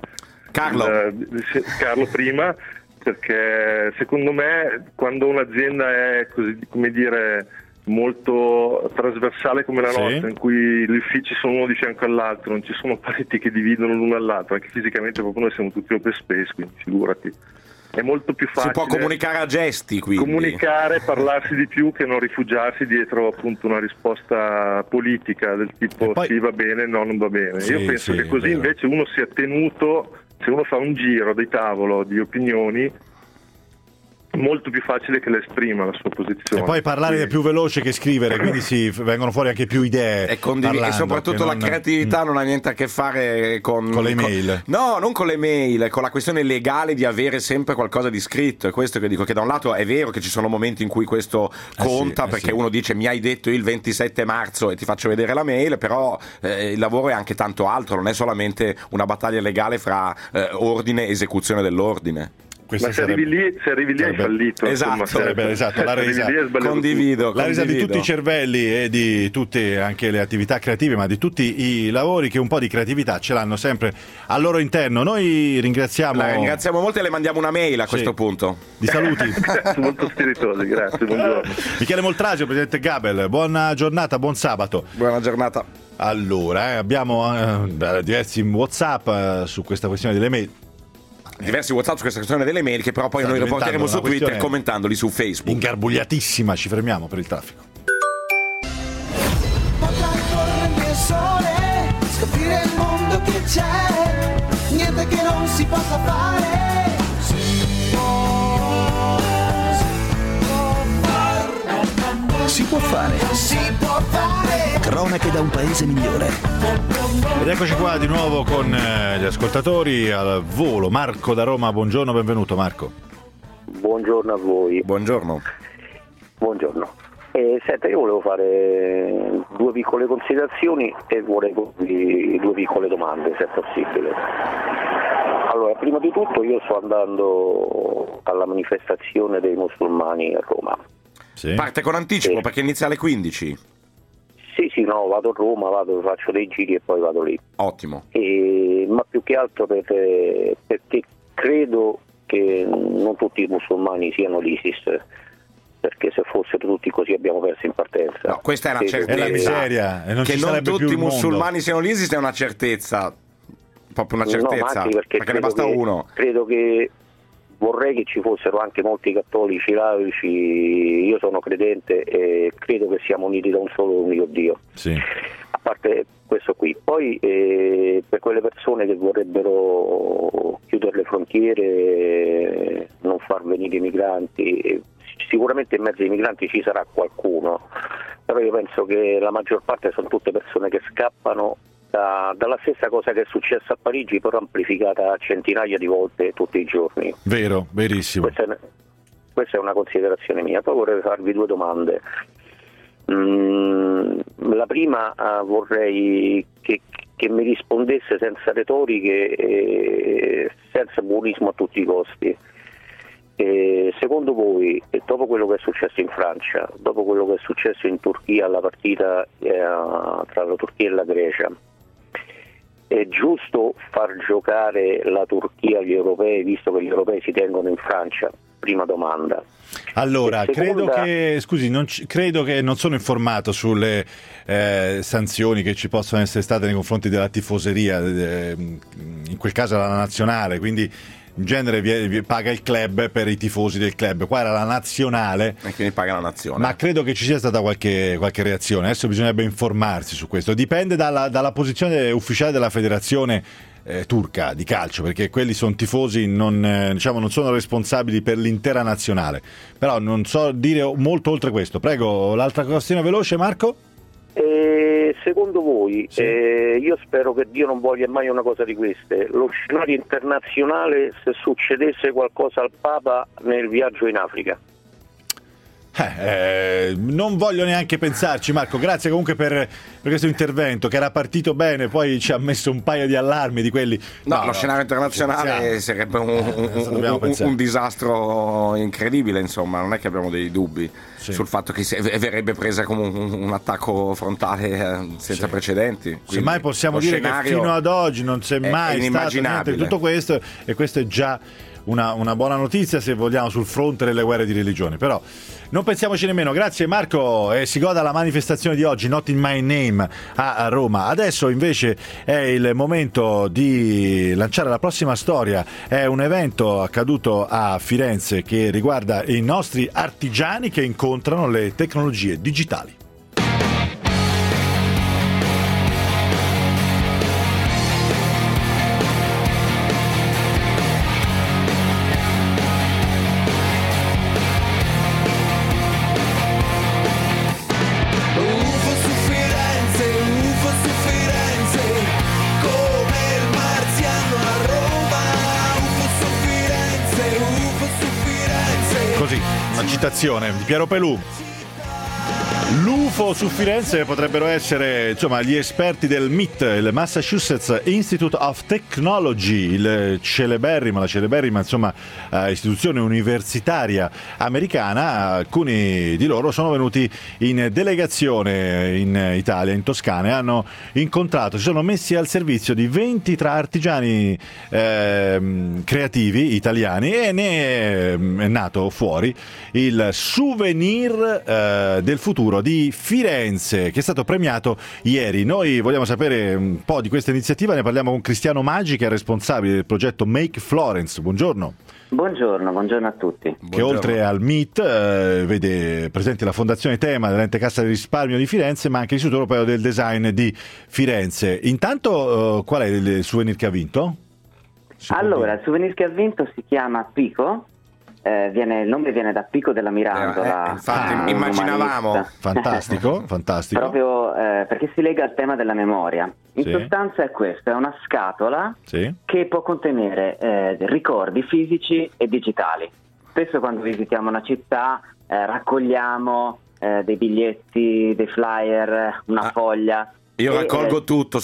Carlo prima, perché secondo me quando un'azienda è così, come dire, molto trasversale come la nostra, in cui gli uffici sono uno di fianco all'altro, non ci sono pareti che dividono l'uno dall'altro, anche fisicamente proprio noi siamo tutti open space, quindi figurati. È molto più facile. Si può comunicare a gesti, quindi. Comunicare, parlarsi di più che non rifugiarsi dietro appunto una risposta politica del tipo sì va bene, no non va bene. Io penso che così invece uno sia tenuto, se uno fa un giro di tavolo di opinioni, molto più facile che le esprima la sua posizione. E poi parlare è più veloce che scrivere, quindi vengono fuori anche più idee. E soprattutto la creatività non ha niente a che fare con le mail. No, non con le mail, con la questione legale di avere sempre qualcosa di scritto. È questo che dico, che da un lato è vero che ci sono momenti in cui questo conta, perché uno dice mi hai detto il 27 marzo e ti faccio vedere la mail, però il lavoro è anche tanto altro, non è solamente una battaglia legale fra ordine e esecuzione dell'ordine. Ma se arrivi lì hai fallito. Esatto, la resa. Condivido. La resa di tutti i cervelli e di tutte anche le attività creative, ma di tutti i lavori che un po' di creatività ce l'hanno sempre al loro interno. Noi ringraziamo. La ringraziamo molto e le mandiamo una mail a questo punto. Di saluti. Molto spiritosi, grazie. Buongiorno. Michele Moltrasio, presidente Gabel. Buona giornata, buon sabato. Buona giornata. Allora, abbiamo diversi WhatsApp su questa questione delle mail. Diversi WhatsApp su questa questione delle mail, che però poi noi riporteremo su Twitter commentandoli su Facebook. Ingarbugliatissima, ci fermiamo per il traffico. Sole, scoprire il mondo che c'è, niente che non si possa fare. Si può fare. Si può fare. Cronache da un paese migliore. Ed eccoci qua di nuovo con gli ascoltatori al volo. Marco da Roma, buongiorno, benvenuto Marco. Buongiorno a voi. Buongiorno. Senta, io volevo fare due piccole considerazioni e volevo due piccole domande, se è possibile. Allora, prima di tutto io sto andando alla manifestazione dei musulmani a Roma. Sì. Parte con anticipo perché inizia alle 15. Sì, no, vado a Roma, faccio dei giri e poi vado lì. Ottimo. Ma più che altro perché credo che non tutti i musulmani siano l'ISIS, perché se fossero tutti così abbiamo perso in partenza. No, questa è una certezza. È la miseria. E non che ci non sarebbe tutti più i musulmani siano l'ISIS è una certezza. Proprio una certezza. No, perché ne basta uno. Credo che vorrei che ci fossero anche molti cattolici laici. Io sono credente e credo che siamo uniti da un solo unico Dio. Sì. A parte questo qui, poi per quelle persone che vorrebbero chiudere le frontiere, non far venire i migranti, sicuramente in mezzo ai migranti ci sarà qualcuno, però io penso che la maggior parte sono tutte persone che scappano dalla stessa cosa che è successa a Parigi, però amplificata centinaia di volte tutti i giorni. Vero, verissimo. Questa è una considerazione mia. Poi vorrei farvi 2 domande. La prima, vorrei che mi rispondesse senza retoriche e senza buonismo a tutti i costi. Secondo voi, dopo quello che è successo in Francia, dopo quello che è successo in Turchia alla partita tra la Turchia e la Grecia, è giusto far giocare la Turchia agli europei, visto che gli europei si tengono in Francia? Prima domanda. Allora, credo che non sono informato sulle sanzioni che ci possono essere state nei confronti della tifoseria, in quel caso era la nazionale, quindi in genere paga il club per i tifosi del club, qua era la nazionale e quindi paga la nazione, ma credo che ci sia stata qualche reazione. Adesso bisognerebbe informarsi su questo, dipende dalla posizione ufficiale della federazione turca di calcio, perché quelli sono tifosi, non sono responsabili per l'intera nazionale, però non so dire molto oltre questo. Prego, l'altra questione veloce, Marco. Secondo voi, sì. Io spero che Dio non voglia mai una cosa di queste, lo scenario internazionale se succedesse qualcosa al Papa nel viaggio in Africa? Non voglio neanche pensarci, Marco. Grazie comunque per questo intervento che era partito bene, poi ci ha messo un paio di allarmi di quelli. Lo scenario internazionale sarebbe un disastro incredibile, insomma, non è che abbiamo dei dubbi sul fatto che verrebbe presa come un attacco frontale senza precedenti. Semmai possiamo dire che fino ad oggi non c'è mai stato niente di tutto questo, e questo è già una buona notizia, se vogliamo, sul fronte delle guerre di religione. Però non pensiamoci nemmeno. Grazie Marco, e si goda la manifestazione di oggi, Not in My Name, a Roma. Adesso invece è il momento di lanciare la prossima storia. È un evento accaduto a Firenze che riguarda i nostri artigiani che incontrano le tecnologie digitali. Citazione di Piero Pelù. L'UFO su Firenze potrebbero essere, insomma, gli esperti del MIT, il Massachusetts Institute of Technology, la celeberrima insomma, istituzione universitaria americana. Alcuni di loro sono venuti in delegazione in Italia, in Toscana, e hanno incontrato, si sono messi al servizio di 20 tra artigiani creativi italiani, e ne è nato fuori il souvenir del futuro di Firenze, che è stato premiato ieri. Noi vogliamo sapere un po' di questa iniziativa, ne parliamo con Cristiano Maggi, che è responsabile del progetto Make Florence. Buongiorno. Buongiorno a tutti. Che oltre al MIT vede presente la Fondazione Tema dell'Ente Cassa di Risparmio di Firenze, ma anche l'Istituto Europeo del Design di Firenze. Intanto qual è il souvenir che ha vinto? Allora, il souvenir che ha vinto si chiama Pico. Il nome viene da Pico della Mirandola. Infatti immaginavamo. Fantastico. Proprio perché si lega al tema della memoria. In sostanza è questo, è una scatola che può contenere ricordi fisici e digitali. Spesso quando visitiamo una città raccogliamo dei biglietti, dei flyer, una foglia. Io raccolgo tutto,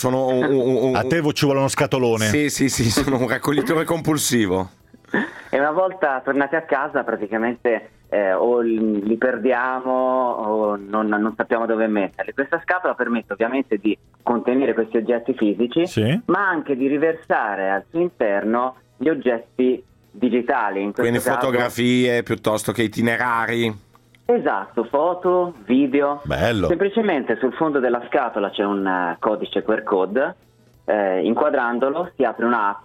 a te ci vuole uno scatolone. Sì, sono un raccoglitore compulsivo. E una volta tornati a casa praticamente o li perdiamo o non sappiamo dove metterli. Questa scatola permette ovviamente di contenere questi oggetti fisici, ma anche di riversare al suo interno gli oggetti digitali. Quindi fotografie piuttosto che itinerari. Esatto, foto, video. Bello. Semplicemente sul fondo della scatola c'è un codice QR code, inquadrandolo si apre un'app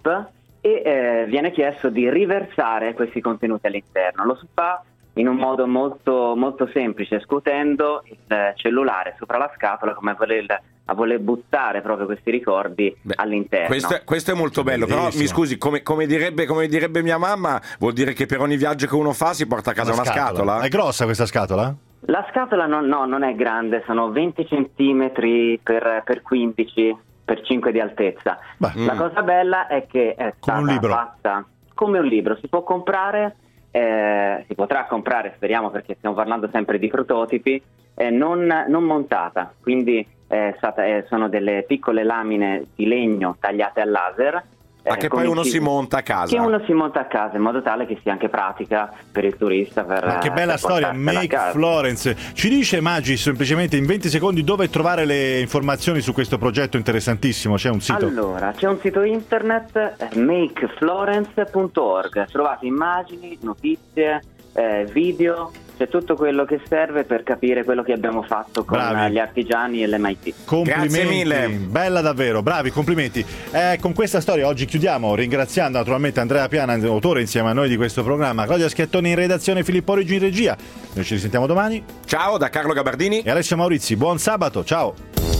e viene chiesto di riversare questi contenuti all'interno. Lo si fa in un modo molto, molto semplice, scuotendo il cellulare sopra la scatola, come a voler buttare proprio questi ricordi all'interno. Questo è molto bello, però mi scusi, come direbbe mia mamma, vuol dire che per ogni viaggio che uno fa si porta a casa una scatola? È grossa questa scatola? La scatola non è grande, sono 20 centimetri per 15 per 5 di altezza. La cosa bella è che è stata fatta come un libro, si può comprare si potrà comprare, speriamo, perché stiamo parlando sempre di prototipi, non montata, quindi sono delle piccole lamine di legno tagliate al laser. Ma che poi uno si monta a casa. Che uno si monta a casa in modo tale che sia anche pratica per il turista. Ma che bella storia, Make Florence. Ci dice Maggi semplicemente in 20 secondi dove trovare le informazioni su questo progetto interessantissimo? C'è un sito? Allora, c'è un sito internet, makeflorence.org. Trovate immagini, notizie, video, c'è tutto quello che serve per capire quello che abbiamo fatto con gli artigiani e l'MIT. Complimenti, grazie mille, bella davvero, bravi, complimenti. Con questa storia oggi chiudiamo, ringraziando naturalmente Andrea Piana, autore insieme a noi di questo programma, Claudia Schiattoni in redazione, Filippo Origi in regia. Noi ci risentiamo domani. Ciao da Carlo Gabardini e Alessio Maurizi, buon sabato, ciao.